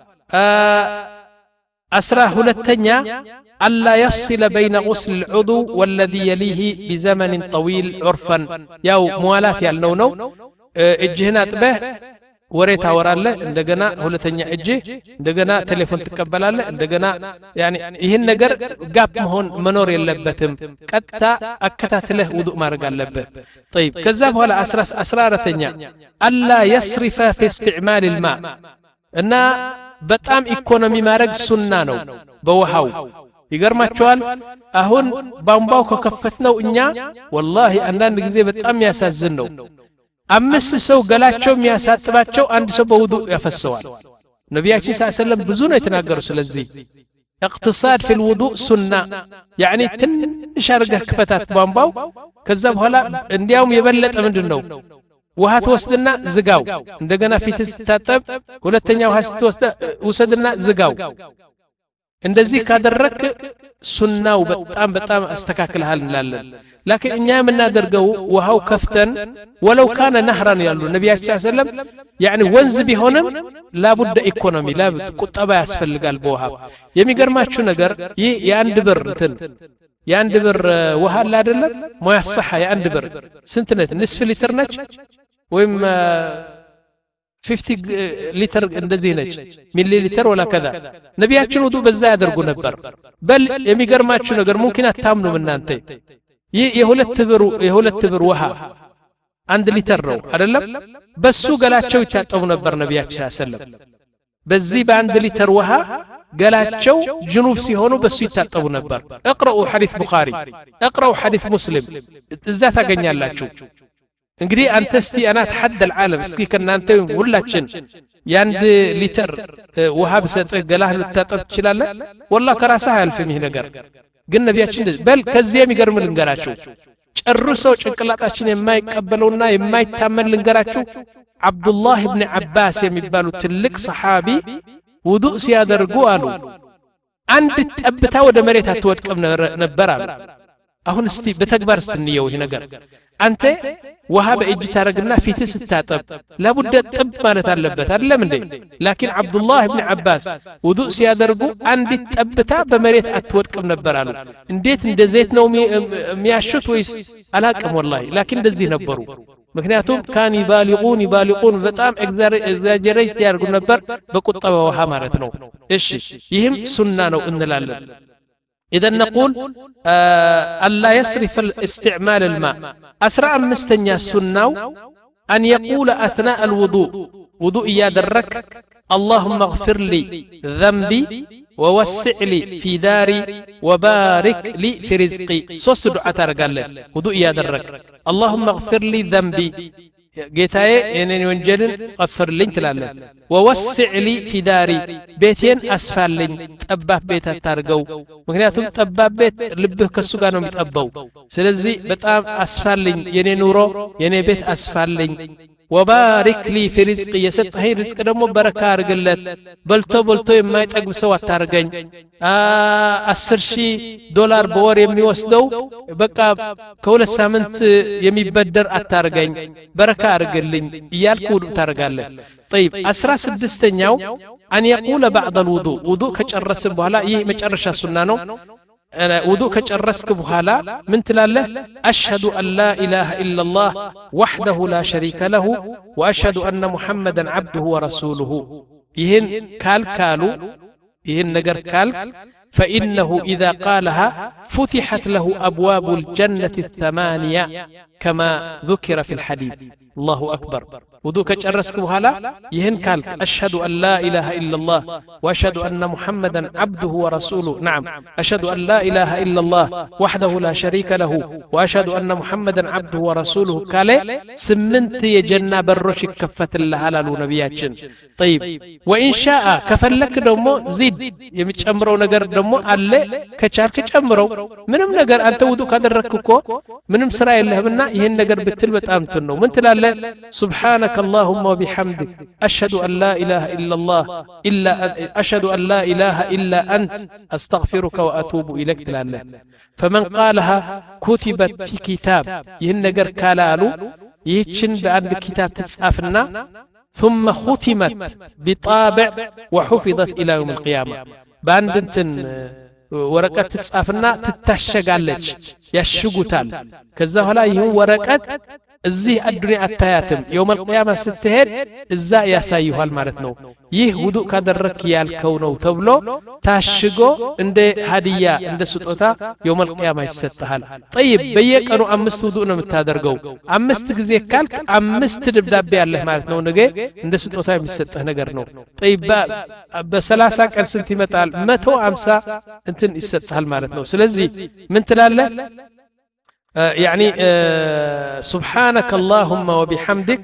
አስራ ሁለተኛ ألا يفصل بين غسل العضو والذي يليه بزمن طويل عرفا ያው ሙዋላት ያልነው ነው እጅህን አጥበህ ወሬ ታወራለህ እንደገና ሁለተኛ እጅ እንደገና ቴሌፎን ትቀበላለህ እንደገና يعني ይሄን ነገር ጋፕ መሆን መኖር የለበትም ቀጥታ አከታትለህ ውዱእ ማድረግ አለበት طيب ከዛ በኋላ አስራ አራተኛ ألا يسرف في استعمال الماء እና በጣም ኢኮኖሚ ማድረግ ሱና ነው በውሃው ይገርማችኋል አሁን ቧንቧው ከከፈትነው እኛ والله አንዳንድ ጊዜ በጣም ያሳዝን ነው አምስት ሰው ገላቸው የሚያሳጥባቸው አንድ ሰው በውዱእ ያፈሰዋል ነብያችን ሰለላሁ ዐለይሂ ወሰለም ብዙ ነው የተናገሩ ስለዚህ اقتصاد في الوضوء سنة يعني ትንሽ አርገህ ክፈታት ቧንቧው ከዛ በኋላ እንዲያውም የበለጠ ምንድነው ውሃ ትወስድና ዝጋው እንደገና ፊት ስትታጠብ ሁለተኛ ውሃ ስትወስድ ውሰድና ዝጋው እንደዚህ ካደረክ ሱናው በጣም በጣም አስተካክለሃል እንላለን لكن እኛ የምናደርገው ውሃው ከፍተን ወለው ካነ ነህራን ያሉ ነብያችን ሰለላሁ ዐለይሂ ወሰለም يعني ወንዝ ቢሆንም ላቡደ ኢኮኖሚ ላብ ቁጠባ ያስፈልጋል በውሃ የሚገርማችሁ ነገር ይህ የአንድ ብር እንትን የአንድ ብር ውሃ አለ አይደለም ሙያሰሐ የአንድ ብር ስንት ነች ንስፍ ሊትር ነች ወይም خمسين ሊትር እንደዚህ ነች ሚሊ ሊትር ወላ ከዛ ነብያችን ውዱ በዛ ያደርጉ ነበር በል የሚገርማችሁ ነገር ሙምኪን አታምኑ እናንተ ይህ የሁለት ብር የሁለት ብር ውሃ አንድ ሊትር ነው አይደለም በሱ ገላቸው ይታጠቡ ነበር ነብያችን ሰለላሁ ዐለይሂ ወሰለም በዚህ በአንድ ሊትር ውሃ ገላቸው ጅኑብ ሲሆኑ በሱ ይታጠቡ ነበር اقرأوا حديث بخاري اقرأوا حديث مسلم እዛ ታገኛላችሁ እንግዲህ አንተ እስቲ انا اتحدى العالم እስቲ ከናንተ ሁላችን ያንድ ሊትር ውሃ በሰጠህ ገላህ ልታጠብ ትችላለህ والله ከራስህ አያልፍም ይሄ ነገር ግን ነብያችን በል ከዚህ የሚገርም ልንገራችሁ ጨርሰው ጭንቅላታችን የማይቀበለውና የማይታመን ልንገራችሁ አብዱላህ ኢብኑ አባስ የሚባሉ ትልቅ ሰሃቢ ውዱእ ሲያደርጉ አሉ አንድ ጠብታ ወደ መሬት አትወድቅም ነበር አሉ አሁን እስቲ በተግባር ስትንየው ይሄ ነገር አንተ ውሃ በእጅ ታረግና ፊት ስታጠብ ለቡደ ጥብ ማለት አለበት አይደለም እንዴ لكن አብዱላህ ኢብኑ አባስ ውዱእ ሲያደርጉ አንድ ጠብታ በመሬት አትወድቅም ነበር አሉ እንዴት እንደ ዘይት ነው የሚያሹት ወይስ አላቀም والله لكن እንደዚህ ነበሩ ምክንያቱም ካን ይባሊጉን ይባሊጉን በጣም ኤግዛጀሬት ያርጉ ነበር በቁጠባ ውሃ ማለት ነው እሺ ይህም ሱና ነው እንላለን إذا نقول ألا يسرف استعمال الماء أسرع مستنيا السنة أن يقول أثناء الوضوء وضوء يادرك اللهم اغفر لي ذنبي ووسع لي في داري وبارك لي في رزقي صوص دعاء قال له وضوء يادرك اللهم اغفر لي ذنبي ጌታዬ እኔን ወንጀልን ቀፍርልኝ ትላለህ ወወስዕ ሊ ፊ ዳሪ ቤቴን አስፋልኝ ጠባብ ቤት አታርገው ምክንያቱም ጠባብ ቤት ልብህ ከሱ ጋር ነው የሚጠባው ስለዚህ በጣም አስፋልኝ የኔ ኑሮ የኔ ቤት አስፋልኝ وبارك لي في رزقي يسطحي رزق دمو بركة أرجلت بلتو بلتو يما يتقب سوا تارجين አስር ሺህ ዶላር በወር የሚወስደው በቃ ከሁለት ሳምንት የሚበደር አታርገኝ በረካ አርግልኝ እያልኩ ታርጋለህ طيب አስራ ስድስተኛው أن يقول بعد الوضوء وضوء ከጨረሰ በኋላ ይህ መጨረሻ ሱና ነው وضوء كجرسك بحالا من تلاله أشهد أن لا إله إلا الله وحده لا شريك له وأشهد أن محمدا عبده ورسوله يهن كال كالو يهن نجر كال فإنه إذا قالها فتحت له أبواب الجنة الثمانية كما ذكر في الحديث الله أكبر وضوء كجرسك بحالا يهن كال أشهد أن لا إله إلا الله وأشهد أن محمدا عبده ورسوله نعم أشهد أن لا إله إلا الله وحده لا شريك له وأشهد أن محمدا عبده ورسوله كالي سمنت يجنى بالرشك كفة الله على نبياتشن طيب وإن شاء كفلك دمو زيد يمش أمرو نقر دمو ألي كشارك أمرو منهم نقر أنت وضوء كادر ركوكو منهم سرائي الله منا يهن نقر بالتلبة أمتنو من تلالي سبحانك اللهم وبحمدك أشهد أن لا إله إلا الله إلا أشهد أن لا إله إلا أنت أستغفرك وأتوب إليك لله فمن قالها كتبت في كتاب يهنجر كالالو يتشن بعد كتاب تسافنا ثم ختمت بطابع وحفظت إلى يوم القيامة باندنتن ورقات تسافنا تتشجالج يشجوتال كذا هلا يهم ورقات እዚህ አዱንያ አታያትም يوم القيامة ስትሄድ እዛ ያሳዩሃል ማለት ነው ይህ ውዱእ ካደረክ ያልከው ነው ተብሎ ታሽጎ እንደ ሀዲያ እንደ ስጦታ يوم القيامة ይሰጣል طيب በየቀኑ አምስት ውዱእ ነው የምታደርገው አምስት ጊዜ ካልክ አምስት ድብዳቤ ያለህ ማለት ነው ነገ እንደ ስጦታ የሚሰጥህ ነገር ነው طيب በ30 ቀን ስንት ይመጣል መቶ ሃምሳ እንትን ይሰጣል ማለት ነው ስለዚህ ምን ትላለህ يعني آه سبحانك اللهم وبحمدك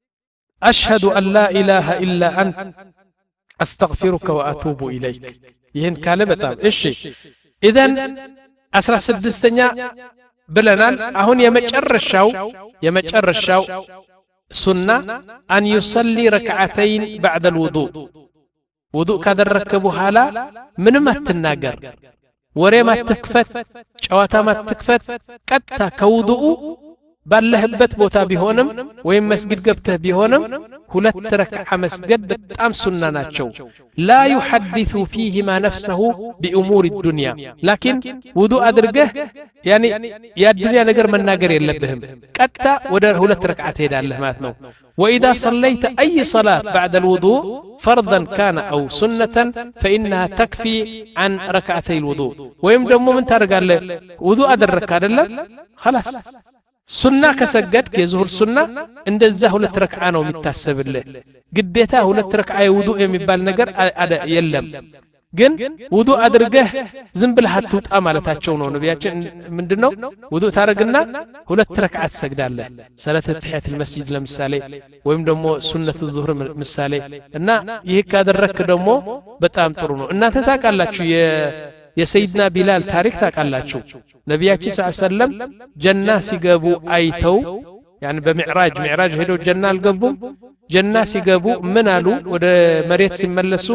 أشهد أن لا إله إلا أنت أستغفرك وأتوب إليك ይህን ካለ በጣም እሺ ኢዘን አስራ ስድስተኛ ብለናል አሁን የመጨረሻው የመጨረሻው ሱና አን ይصلي ركعتين بعد الوضوء ውዱእ ካደረከ በኋላ ምንም አትናገር ወሬ ማትክፈት ጨዋታ ማትክፈት ቀጥታ ከውዱኡ ባለህበት ቦታ ቢሆንም ወይም መስጊድ ገብተህ ቢሆንም ሁለት ረክዓ መስገድ በጣም ሱና ናቸው لا يحدث فيهما نفسه بأمور الدنيا لكن ውዱእ አድርገህ ያኒ የዱንያ ነገር መናገር የለብህም ቀጥታ ወደ ሁለት ረክዓ ትሄዳለህ ማለት ነው وإذا صليت أي صلاة بعد الوضوء فرضا كان أو سنة فإنها تكفي عن ركعتي الوضوء ويم دمو من ترقال وضوء أدرك هذا خلاص سنة كسجدك يظهر سنة عند الزه ولا تركع أنا ومتحسب الله قديتها ولا تركع وضوء يمبال نجر على يلم جن وضوء أدرجه زنبل حتى تأملتها شونه نبياتش من دنو وضوء تارجنا ولا تركع تسجد الله صلاة التحية المسجد لمسالي ويم دمو سنة الظهر مسالي إن يهك أدرك دمو بتأم ترونه إن تتاك الله شو يا سيدنا بلال تاريخ تاك الله شو نبياتي صلى الله عليه وسلم جنة سيجابو أيتو يعني بمعراج معراج هدو جنة القبو جنة سيجابو منالو وده مريت سملسو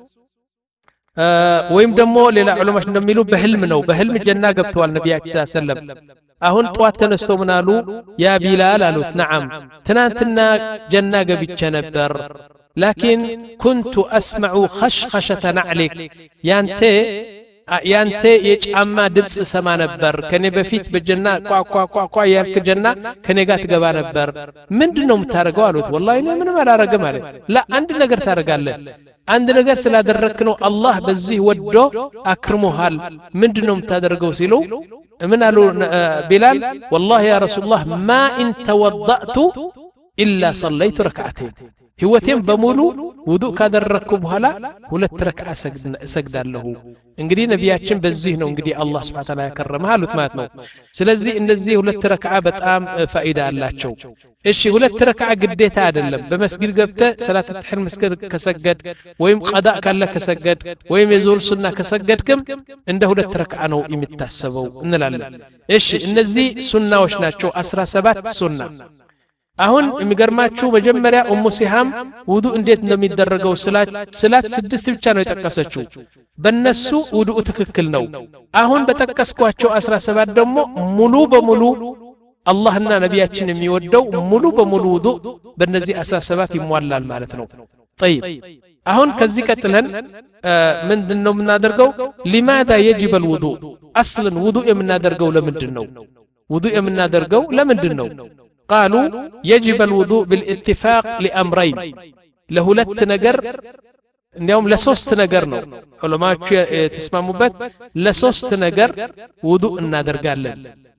آه ويم دمو للا علماء نميلو بحلم نو بحلم جنة قبتوا النبياتي صلى الله عليه وسلم أهون طوات تنسو منالو يا بلال قالوا نعم تنانتنا جنة قبيتش نبر لكن كنت أسمع خشخشة نعلك يانتي ያንተ የጫማ ድምጽ ሰማ ነበር ከኔ በፊት በጀና ቋ ቋ ቋ ቋ ያልክ ጀና ከኔ ጋር ትገባ ነበር ምንድነው የምታረገው አሉት ወላሂ እኔ ምንም አላረገም አለ ላ አንድ ነገር ታረጋለህ አንድ ነገር ስላደረክ ነው አላህ በዚህ ወዶ አክርሞሃል ምንድነው የምታደርገው ሲሉ ምን አሉ ቢላል والله يا رسول الله ما ان توضأت الا صليت ركعتين ህይወቴን በሙሉ ውዱእ ካደረኩ በኋላ ሁለት ረክዓ ሰግዳለሁ እንግዲህ ነብያችን በዚህ ነው እንግዲህ አላህ Subhanahu Wa Ta'ala ያከረመህ አሉት ማለት ነው ስለዚህ እነዚህ ሁለት ረክዓ በጣም ፋይዳ አላቸው እሺ ሁለት ረክዓ ግዴታ አይደለም በመስጊድ ገብተህ ሰላት ተህል መስገድ ከሰገድ ወይም ቀዳ ካለ ከሰገድ ወይም የዙር ሱና ከሰገድክም እንደ ሁለት ረክዓ ነው የሚታሰበው እንላለን እሺ እነዚህ ሱናዎች ናቸው አስራ ሰባት ሱና አሁን የሚገርማችሁ መጀመሪያ ኡሙ ሲሃም ውዱእ እንዴት እንደሚደረገው ስላት ስላት ስድስት ብቻ ነው የጠቀሰችው በእነሱ ውዱእ ትክክል ነው አሁን በተከስኳቸው አስራ ሰባት ደግሞ ሙሉ በሙሉ አላህና ነብያችን የሚወደው ሙሉ በሙሉ ውዱእ በእነዚህ አስራ ሰባት ይሟላል ማለት ነው طيب አሁን ከዚህ ቀጥለን ምንድነው የምናደርገው لماذا يجب الوضوء اصلا ውዱእ የምናደርገው ለምንድን ነው ውዱእ የምናደርገው ለምንድን ነው قالوا يجب الوضوء بالاتفاق لأمرين لهلت نجر اليوم لسوست نجر نو علماء تسمعوا بات لسوست نجر وضوء النادر قال لن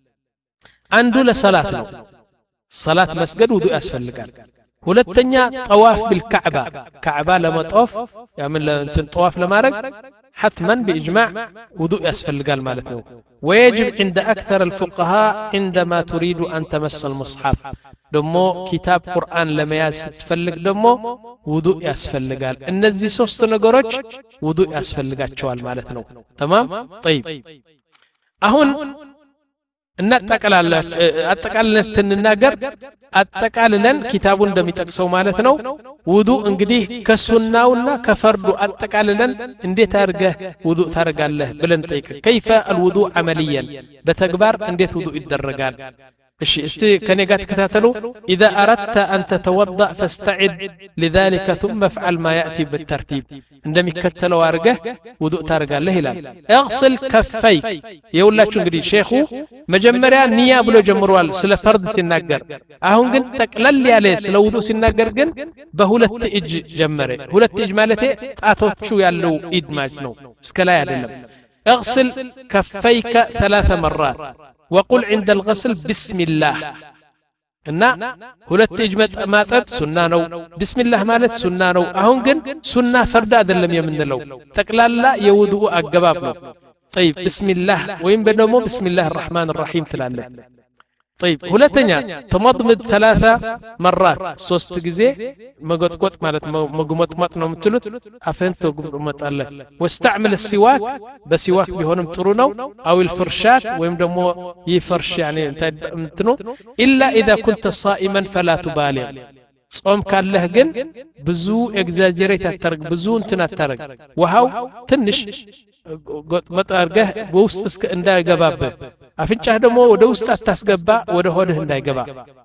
عنده لصلاة نو صلاة مسجد وضوء أسفل قال هلتنيا طواف بالكعبة كعبة لما طواف يعني لما طواف لما رق حتما بإجماع وضوء أسفل قال مالته ويجب عند أكثر الفقهاء عندما تريد أن تمس المصحف دمو كتاب قرآن لما يسفلق دمو وضوء أسفل قال النزي سوست نقرج وضوء أسفل قال شوال مالته تمام طيب أهون እናጠቃላላ አጠቃልለን ስትናገር አጠቃልለን ኪታቡን እንደሚጠቅሰው ማለት ነው ውዱእ እንግዲህ ከሱናውና ከፈርዱ አጠቃልለን እንዴት አድርገህ ውዱእ ታረጋለህ ብለን ጠይቅ كيف الوضوء عمليا በተግባር እንዴት ውዱእ ይደረጋል እሺ እስቲ ከኔ ጋር ተከታተሉ اذا اردت ان تتوضا فاستعد لذلك ثم افعل ما ياتي بالترتيب እንደሚከተለው አድርገህ ውዱእ ታረጋለህ ይላል اغسل كفيك ይውላችሁ እንግዲህ ሼኹ መጀመሪያ ንያ ብሎ ጀምሯል ስለ ፈርድ ሲናገር አሁን ግን ጠቅለል ያለ ስለ ውዱእ ሲናገር ግን በሁለት እጅ ጀመረ ሁለት እጅ ማለት ጣቶቹ ያለው ኢድ ማለት ነው እስከ ላይ አይደለም اغسل كفيك ثلاث مرات وقل عند الغسل بسم الله እና ሁለት እጅ ማጠብ ሱና ነው ቢስሚላህ ማለት ሱና ነው አሁን ግን ሱና ፈርድ አይደለም የምንለው ጠቅላላ የውዱእ አገባብ ነው طيب بسم الله ወይም ደግሞ بسم الله الرحمن الرحيم ትላለህ طيب ሁለተኛ ተመضمض ثلاثة مرات ሶስት ጊዜ መጎጥቆጥ ማለት መጉመጥመጥ ነው የምትሉት አፈን ተጉመጣለህ واستعمل السواك በሲዋክ ቢሆንም ጥሩ ነው او الفرشات ወይም ደግሞ ይፈርሽ يعني እንትኑ الا اذا كنت صائما فلا تبالغ ጾም ካለህ ግን ብዙ ኤግዛጀሬት አታርግ ብዙ እንትን አታርግ ውሃው ትንሽ መጣርገህ በውስጥ እስከ እንዳይገባበት አፍንጫህ ደግሞ ወደ ውስጥ አታስገባ ወደ ሆድህ እንዳይገባ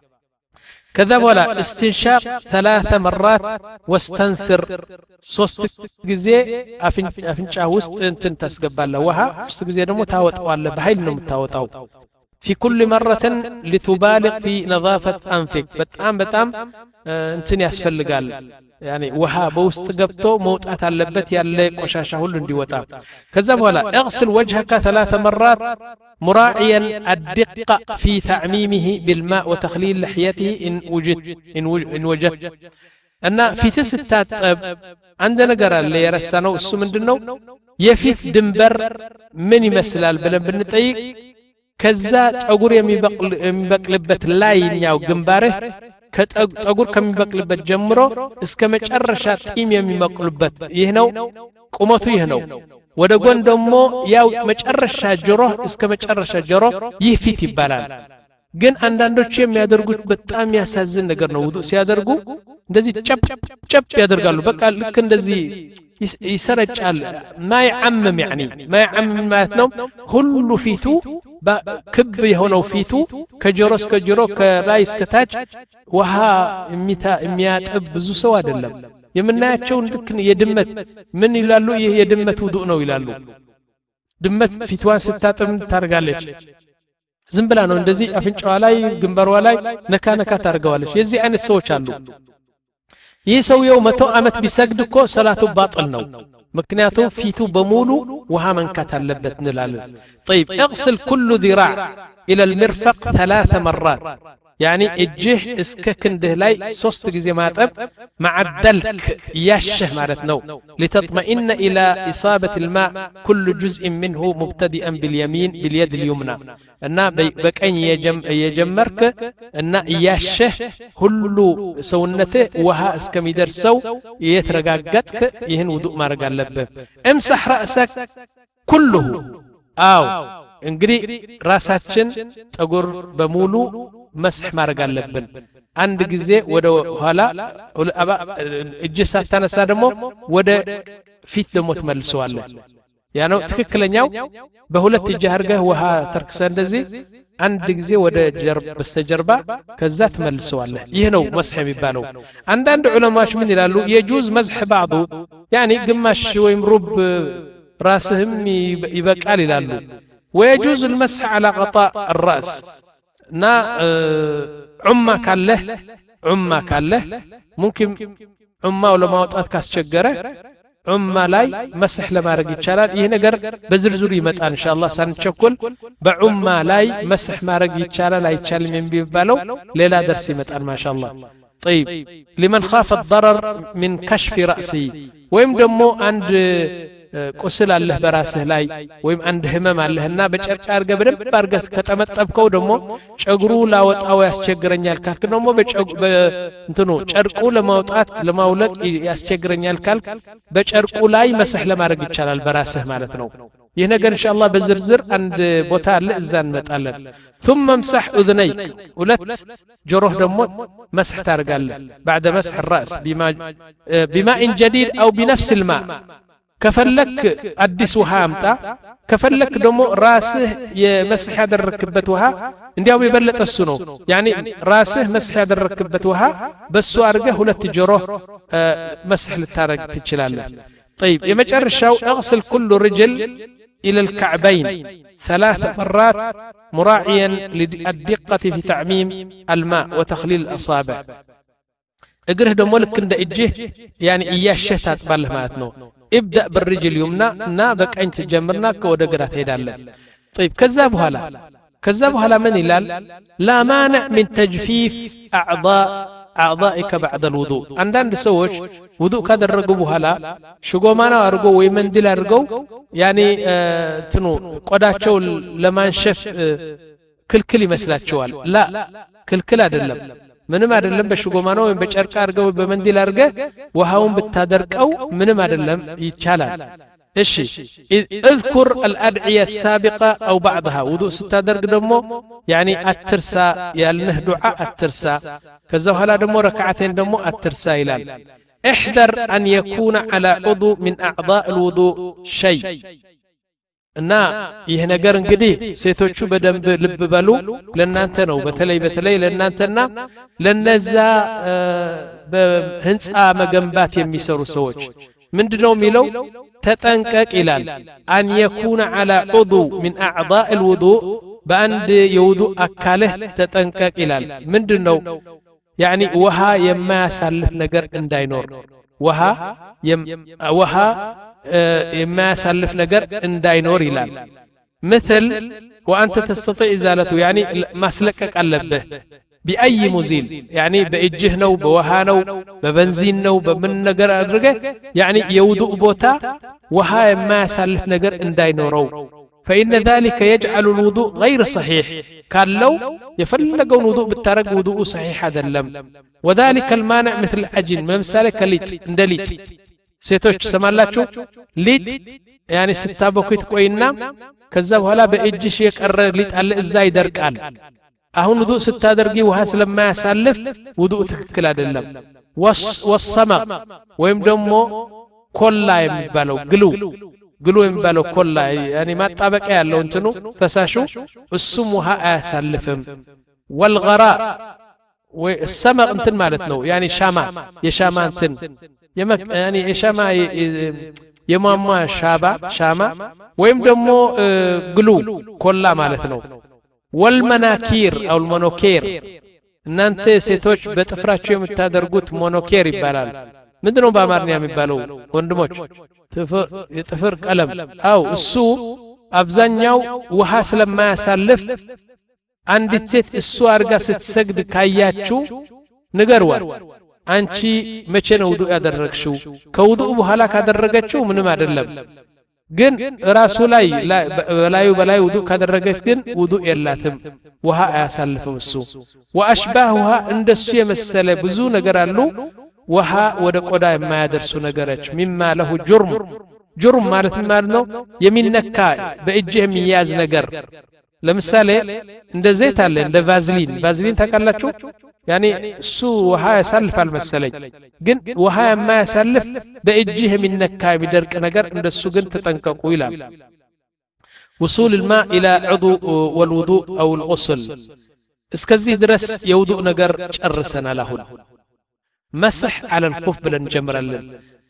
ከዛ በኋላ استنشاق ثلاث مرات واستنثر ሶስት ጊዜ አፍንጫ ውስጥ እንትን ታስገባለህ ውሃ ሶስት ጊዜ ደግሞ ታወጣዋለህ በኃይል ነው የምታወጣው في كل مرة لتبالغ في نظافة أنفك بتام بتام انتن يسفلقال يعني وها بوست قبطو موتات اللبت يالي قشاشة هل اندي وطا كذا ولا اغسل وجهك ثلاث مرات مراعيا الدقة في تعميمه بالماء وتخليل لحيته إن وجد إن, إن وجدت أن في تستات عندنا قرى اللي يرسانو السمن دنو يفيت دنبر من يمثلال بلن بنتعيق ከዛ ጸጉር የሚበቅልበት ላይኛው ግንባርህ ከጸጉር ከሚበቅልበት ጀምሮ እስከ መጨረሻ ጢም የሚበቅልበት ይህ ነው ቁመቱ ይህ ነው ወደ ጎን ደግሞ ያው መጨረሻ ጆሮ እስከ መጨረሻ ጆሮ ይህ ፊት ይባላል ግን አንዳንዶች የሚያደርጉት በጣም ያሳዝን ነገር ነው ውዱእ ሲያደርጉ እንደዚህ ጨፕ ጨፕ ያደርጋሉ በቃ ልክ እንደዚህ ይሰረጫል ما يعمم يعني ما يعمم ማለት ነው ሁሉ ፊቱ ክብ የሆነው ፊቱ ከጆሮ እስከ ጆሮ ከላይ እስከ ታች ውሃ የሚያጠብ ብዙ ሰው አይደለም የምናያቸው ልክ የድመት ምን ይላሉ ይሄ የድመት ውዱእ ነው ይላሉ ድመት ፊቷን ስታጠብ ታርጋለች ዝም ብላ ነው እንደዚህ አፍንጫዋ ላይ ግንባሯ ላይ ነካ ነካ ታርጋዋለች የዚህ አይነት ሰዎች አሉ ይህ ሰውየው መቶ ዓመት ቢሰግድ እኮ ሰላቱ ባጥል ነው ምክንያቱም ፊቱ በሙሉ ውሃ መንካት አለበት እንላለን طيب اغسل كل ذراع الى المرفق ثلاث مرات يعني اجه اسك كنده لاي ሶስት ጊዜ ማጠብ مع الدلك ياشه ማለት ነው لتطمئن الى اصابه الماء كل جزء منه مبتدئا باليمين باليد اليمنى እና በቀኝ የጀመርክ እና ያሸህ ሁሉ ሰውነቴ ውሃ እስከሚደርሰው የተረጋጋጥክ ይህን ውዱእ ማድረግ አለበት امسح راسك كله አው እንግዲህ ራሳችን ጠጉር በሙሉ መስህ ማድረግ አለብን አንድ ጊዜ ወደ ኋላ እጅ ሳታነሳ ደግሞ ወደ ፊት ደግሞ ተመልሰዋለህ ያ ነው ትክክለኛው በሁለት እጅ አድርገህ ውሃ ተርክሰ እንደዚህ አንድ ጊዜ ወደ ጀርባ በስተጀርባ ከዛ ተመልሰዋለህ ይህ ነው መስህ የሚባለው አንዳንድ ዑለማዎች ምን ይላሉ የጁዝ መስህ بعض يعني ግማሽ ወይም ሩብ ራስህም ይበቃል ይላሉ ويجوز المسح على غطاء الراس نا عما ካለህ عما ካለህ ممكن عما ولا ማውጣት ካስቸገረ ዑማ ላይ መስህ ለማድረግ ይቻላል ይሄ ነገር በዝርዝሩ ይመጣል ኢንሻአላህ ሳንቸኩል በዑማ ላይ መስህ ማድረግ ይቻላል አይቻልም የሚባለው ሌላ ደርስ ይመጣል ማሻአላህ طيب لمن خاف الضرر من كشف رأسه ወይም ደግሞ አንድ ቁስል አለህ በራስህ ላይ ወይም አንድ ህመም አለህና በጨርቅ አድርገህ በደንብ አድርገህ ከተመጠብከው ደግሞ ጨጉሩ ላወጣው ያስቸግረኛል ካልክ ደግሞ በእንትኑ ጨርቁ ለማውጣት ለማውለቅ ያስቸግረኛል ካልክ በጨርቁ ላይ መስህ ለማድረግ ይቻላል በራስህ ማለት ነው ይህ ነገር ኢንሻአላህ በዝርዝር አንድ ቦታ አለ እዛ እንመጣለን ثم امسح اذنيك ሁለት ጆሮህ ደግሞ መስህ ታርጋለህ بعد مسح الراس بما بماء جديد او بنفس الماء ከፈለክ አዲስ ውሃ አምጣ ከፈለክ ደግሞ ራስህ የመስህ ያደረክበት ውሃ እንዲያው የበለጠ እሱ ነው يعني ራስህ መስህ ያደረክበት ውሃ በሱ አድርገህ ሁለት ጆሮ መስህ ልታረግ ትችላለህ طيب የመጨረሻው اغسل كل رجل الى الكعبين ثلاث مرات مراعيا للدقة في تعميم الماء وتخليل الأصابع اقره دمو لك عند اجيه يعني اياشه تطبله ማለት ነው ابدا بالرجل اليمنى نا በቀኝ ተጀምርና ወደ ግራ ትሄዳለህ طيب ከዛ በኋላ ከዛ በኋላ ምን ይላል لا مانع من تجفيف اعضاء اعضائك بعد الوضوء አንዳንድ ሰዎች ውዱእ ካደረጉ በኋላ ሽጎማና አርጎ ወይ መንዲል አርገው يعني እንትኑ ቆዳቸው ለማንሸፍ ክልክል ይመስላችኋል ላ ክልክል አይደለም ምንም አይደለም በሽጎማ ነው ወይም በጨርቅ አድርገው በመንዲል አድርገህ ውሃውን ብታደርቀው ምንም አይደለም ይቻላል እሺ اذكر الادعيه السابقه او بعضها وضوء ستادرق دمو يعني اترسا يالنه دعاء اترسا كذا بحالا دمو ركعتين دمو اترسا يلال احذر ان يكون على عضو من اعضاء الوضوء شيء እና ይህ ነገር እንግዲህ ሴቶቹ በደንብ ልብ በሉ ለናንተ ነው በተለይ በተለይ ለናንተና ለነዛ በህንጻ መገንባት የሚሰሩ ሰዎች ምንድነው የሚለው ተጠንቀቅ ይላል አን يكون على عضو من اعضاء الوضوء በአንድ የውዱእ አካልህ ተጠንቀቅ ይላል ምንድነው يعني ውሃ የማያሳልፍ ነገር እንዳይኖር ውሃ ውሃ የማያሳልፍ ነገር እንዳይኖር ይላል مثل وانت تستطيع ازالته يعني ማስለቀቅ አለብህ بأي مزيل يعني بإجه نو بوها نو ببنزين نو بمن نجر أدرجه يعني يوضوء بوتا وها ما يسالف نجر إن داينورو فإن ذلك يجعل الوضوء غير صحيح كان لو يفلقون وضوء بالترك وضوء صحيح هذا اللم وذلك المانع مثل العجين مثل كليت اندليت سيتوش سمالاتشو ليت يعني ستابوكيت كوينا كذا ولا بإجش يكرر ليت على إزاي دركان አሁን ውዱእ ስታደርጊ ውሃ ስለማያሳልፍ ውዱእ ትክክል አይደለም ወሰመቅ ወይም ደግሞ ኮላ የሚባለው ግሉ ግሉ የሚባለው ኮላ يعني ማጣበቂያ ያለው እንትኑ ፈሳሹ እሱም ውሃ አያሳልፍም والغراء والسمق እንትን ማለት ነው يعني ሻማ የሻማ እንትን يعني የሻማ የማማ ሻባ ሻማ ወይም ደግሞ ግሉ ኮላ ማለት ነው والمناكير او المونوكير እናንተ ሴቶች በጥፍራቸው የምታደርጉት ሞኖኬር ይባላል ምንድነው በአማርኛ የሚባለው ወንድሞች የጥፍር ቀለም አው እሱ አብዛኛው ውሃ ስለማያሳልፍ አንዲት ሴት እሱ አርጋ ስትሰግድ ካያችሁ ንገርዋል አንቺ መቼ ነው ውዱእ ያደረግሽው ከውዱእ በኋላ ካደረገችው ምንም አይደለም ግን ራሱ ላይ በላዩ በላይ ውዱእ ካደረገች ግን ውዱእ የላትም ውሃ አያሳልፍም እሱ ወአሽባሁሃ እንደሱ የመሰለ ብዙ ነገር አሉ ውሃ ወደ ቆዳ የማያደርሱ ነገሮች ሚማ ለሁ ጁርም ጁርም ማለት ማለት ነው የሚነካ በእጅ የሚያዝ ነገር ለምሳሌ እንደ ዘይት አለ እንደ ቫዝሊን ቫዝሊን ታውቃላችሁ يعني እሱ ውሃ ያሳልፋል መሰለኝ ግን ውሃ የማያሳልፍ በእጅህ የሚነካ የሚደርቅ ነገር እንደሱ ግን ተጠንቀቁ ይላል وصول الماء الى عضو والوضوء او الغسل እስከዚህ ድረስ የውዱእ ነገር ጨርሰናል አሁን مسح على الخف ብለን ጀምራለን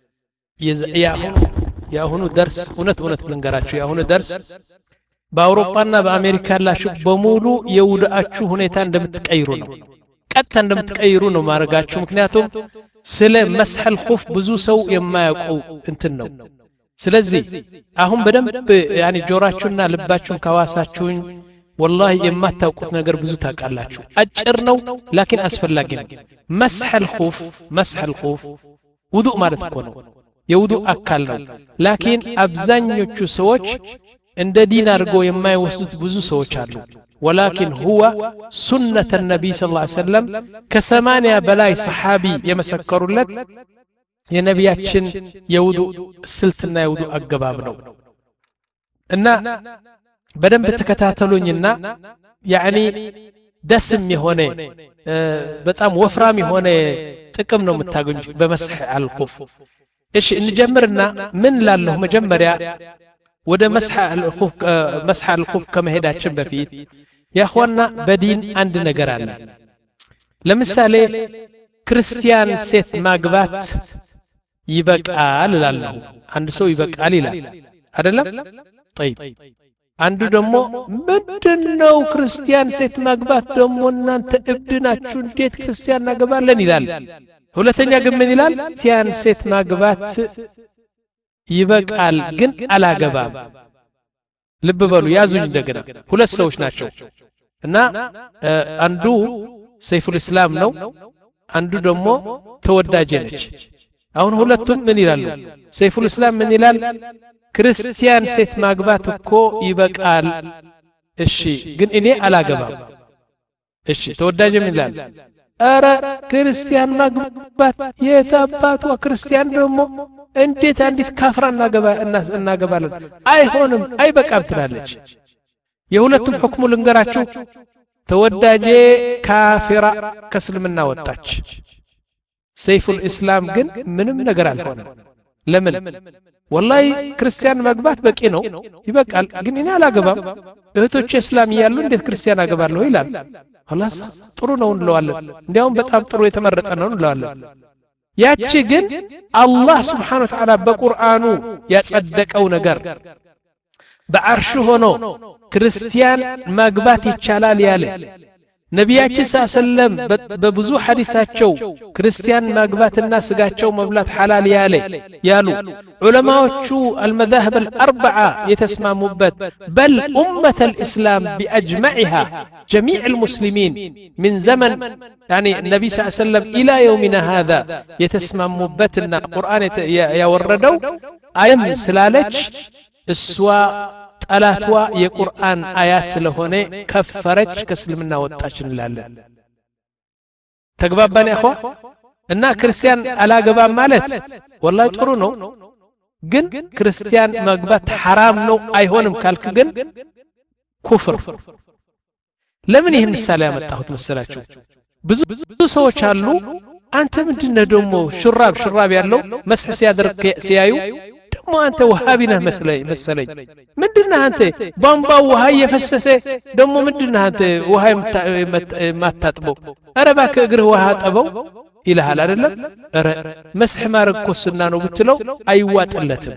ያሁኑ ደርስ እውነት እውነት ልንገራችሁ ያሁኑ ደርስ በአውሮፓና በአሜሪካ ያላችሁ በሙሉ የውዱአችሁ ሁኔታ እንደምትቀይሩ ነው ቀጥታ እንደምትቀይሩ ነው ማረጋችሁ ምክንያቱም ስለ መስح الخف ብዙ ሰው የማያውቀው እንትን ነው ስለዚህ አሁን በደንብ ያኒ ጆራችሁና ልባችሁን ካዋሳችሁኝ والله የማታውቁት ነገር ብዙ ታውቃላችሁ አጭር ነው ላኪን አስፈላጊ ነው መስح الخف መስح الخف ውዱእ ማለት እኮ ነው የውዱእ አካል ነው ላኪን አብዛኞቹ ሰዎች እንደ ዲን አድርገው የማይወስዱት ብዙ ሰዎች አሉ ولكن هو سنة النبي صلى الله عليه وسلم كثمانية بلاي صحابي يمسكروا لك يا نبياتشن يودو سلتنا يودو أقباب نو إن بدن بتكتاتلون إن يعني دسم هوني اه بتام وفرامي هوني تكمنو متاقن بمسح على الخف إيش نجمرنا من لالله مجمر وده مسح الخف اه مسح الخف كما هداتشن بفيت يا اخوانا بدين عند نجران لمثالي كريستيان سيت ماغبات يبقال لالله عند سو يبقال لا አይደለም طيب አንዱ ደግሞ ምንድነው ክርስቲያን ሴት ማግባት ደግሞ እናንተ እብድናችሁ እንዴት ክርስቲያን እናገባለን ይላል ሁለተኛ ግን ምን ይላል ክርስቲያን ሴት ማግባት ይበቃል ግን አላገባም ልብ በሉ ያዙኝ እንደገና ሁለት ሰዎች ናቸው እና አንዱ ሰይፉል እስላም ነው አንዱ ደግሞ ተወዳጅ ነች አሁን ሁለቱም ምን ይላሉ ሰይፉል እስላም ምን ይላል ክርስቲያን ሴት ማግባት እኮ ይበቃል እሺ ግን እኔ አላገባም እሺ ተወዳጅም ይላል አረ ክርስቲያን ማግባት የታባቷ ክርስቲያን ደግሞ እንዴት አንዲት ካፍራ እናገባ እናገባለን አይሆንም አይበቃም ትላለች የሁለቱም ሁክሙ ልንገራችሁ ተወዳጄ ካፊራ ከእስልምና ወጣች ሰይፉል እስላም ግን ምንም ነገር አልሆነም ለምን ወላሂ ክርስቲያን ማግባት በቂ ነው ይበቃል ግን እኔ አላገባም እህቶቼ እስላም ይያሉ እንዴት ክርስቲያን አገባለሁ ይላል خلاص ጥሩ ነው እንለዋለን እንዲያውም በጣም ጥሩ የተመረጠ ነው እንለዋለን ያቺ ግን አላህ Subhanahu Wa Ta'ala በቁርአኑ ያጸደቀው ነገር በአርሽ ሆኖ ክርስቲያን ማግባት ይቻላል ያለ ነቢያችን ሰለላም በብዙ ሐዲሳቸው ክርስቲያን ማግባትና ስጋቸው መብላት ሐላል ያለ ያሉ ዑለማዎቹ المذاهب الاربعه የተስማሙበት بل امه الاسلام باجمعها جميع المسلمين من زمن يعني النبي صلى الله عليه وسلم الى يومنا هذا የተስማሙበትና ቁርአን ያወረደው አየም ስላለች እሷ ጠላቷ የቁርአን አያት ስለሆነ ከፈረች ከእስልምና ወጣች እንላለን ተግባባን ያኸዋ እና ክርስቲያን አላገባም ማለት ወላሂ ጥሩ ነው ግን ክርስቲያን ማግባት حرام ነው አይሆንም ካልክ ግን ኩፍር ለምን ይሄን ምሳሌ ያመጣሁት መሰላችሁ ብዙ ብዙ ሰዎች አሉ አንተ ምንድነው ደግሞ ሽራብ ሽራብ ያለው መስህ ሲያደርግ ሲያዩ ደሞ አንተ ወሃቢ ነህ መስለኝ መሰለኝ ምንድነው አንተ ቧንቧው ውሃ እየፈሰሰ ደሞ ምንድነው አንተ ውሃ ማታጥበው አረ እባክህ እግርህ ውሃ ጠበው ይልሃል አይደለም አረ መስህ ማረግ ኮስና ነው ብትለው አይዋጥለትም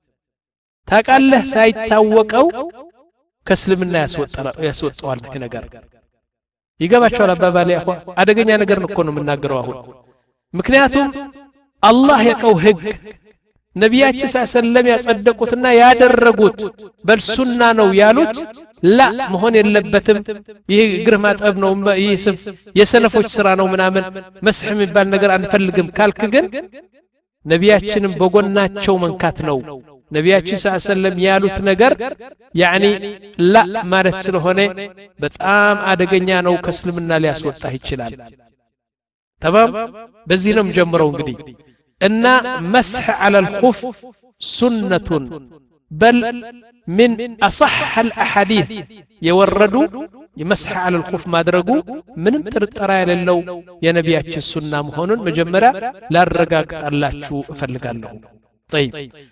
ታቃለህ ሳይታወቀው ከእስልምና ያስወጣል ያስወጣዋል ይሄ ነገር ይገባቸዋል አባባሌ አኹ አደገኛ ነገር ነው እኮ ነው የምናገረው አሁን ምክንያቱም አላህ የቀው ህግ ነቢያችን ሰለላም ያጸደቁትና ያደረጉት በልሱና ነው ያሉት ላ መሆን የለበትም ይሄ እግር ማጠብ ነው ይህ የሰለፎች ስራ ነው ምናምን መስህ የሚባል ነገር አንፈልግም ካልክ ግን ነቢያችንም በጎናቸው መንካት ነው ነቢያችን ሰለላም ያሉት ነገር ያኒ ላ ማለት ስለሆነ በጣም አደገኛ ነው ከእስልምና ሊያስወጣ ይችላል تمام በዚህ ነው ጀምረው እንግዲህ ان مسح على الخف سنة بل من اصح الاحاديث يوردوا يمسح على الخف ما درجوا من ترطرا يلለው የነቢያችን ሱና መሆኑን መጀመሪያ ላረጋግጣላችሁ እፈልጋለሁ طيب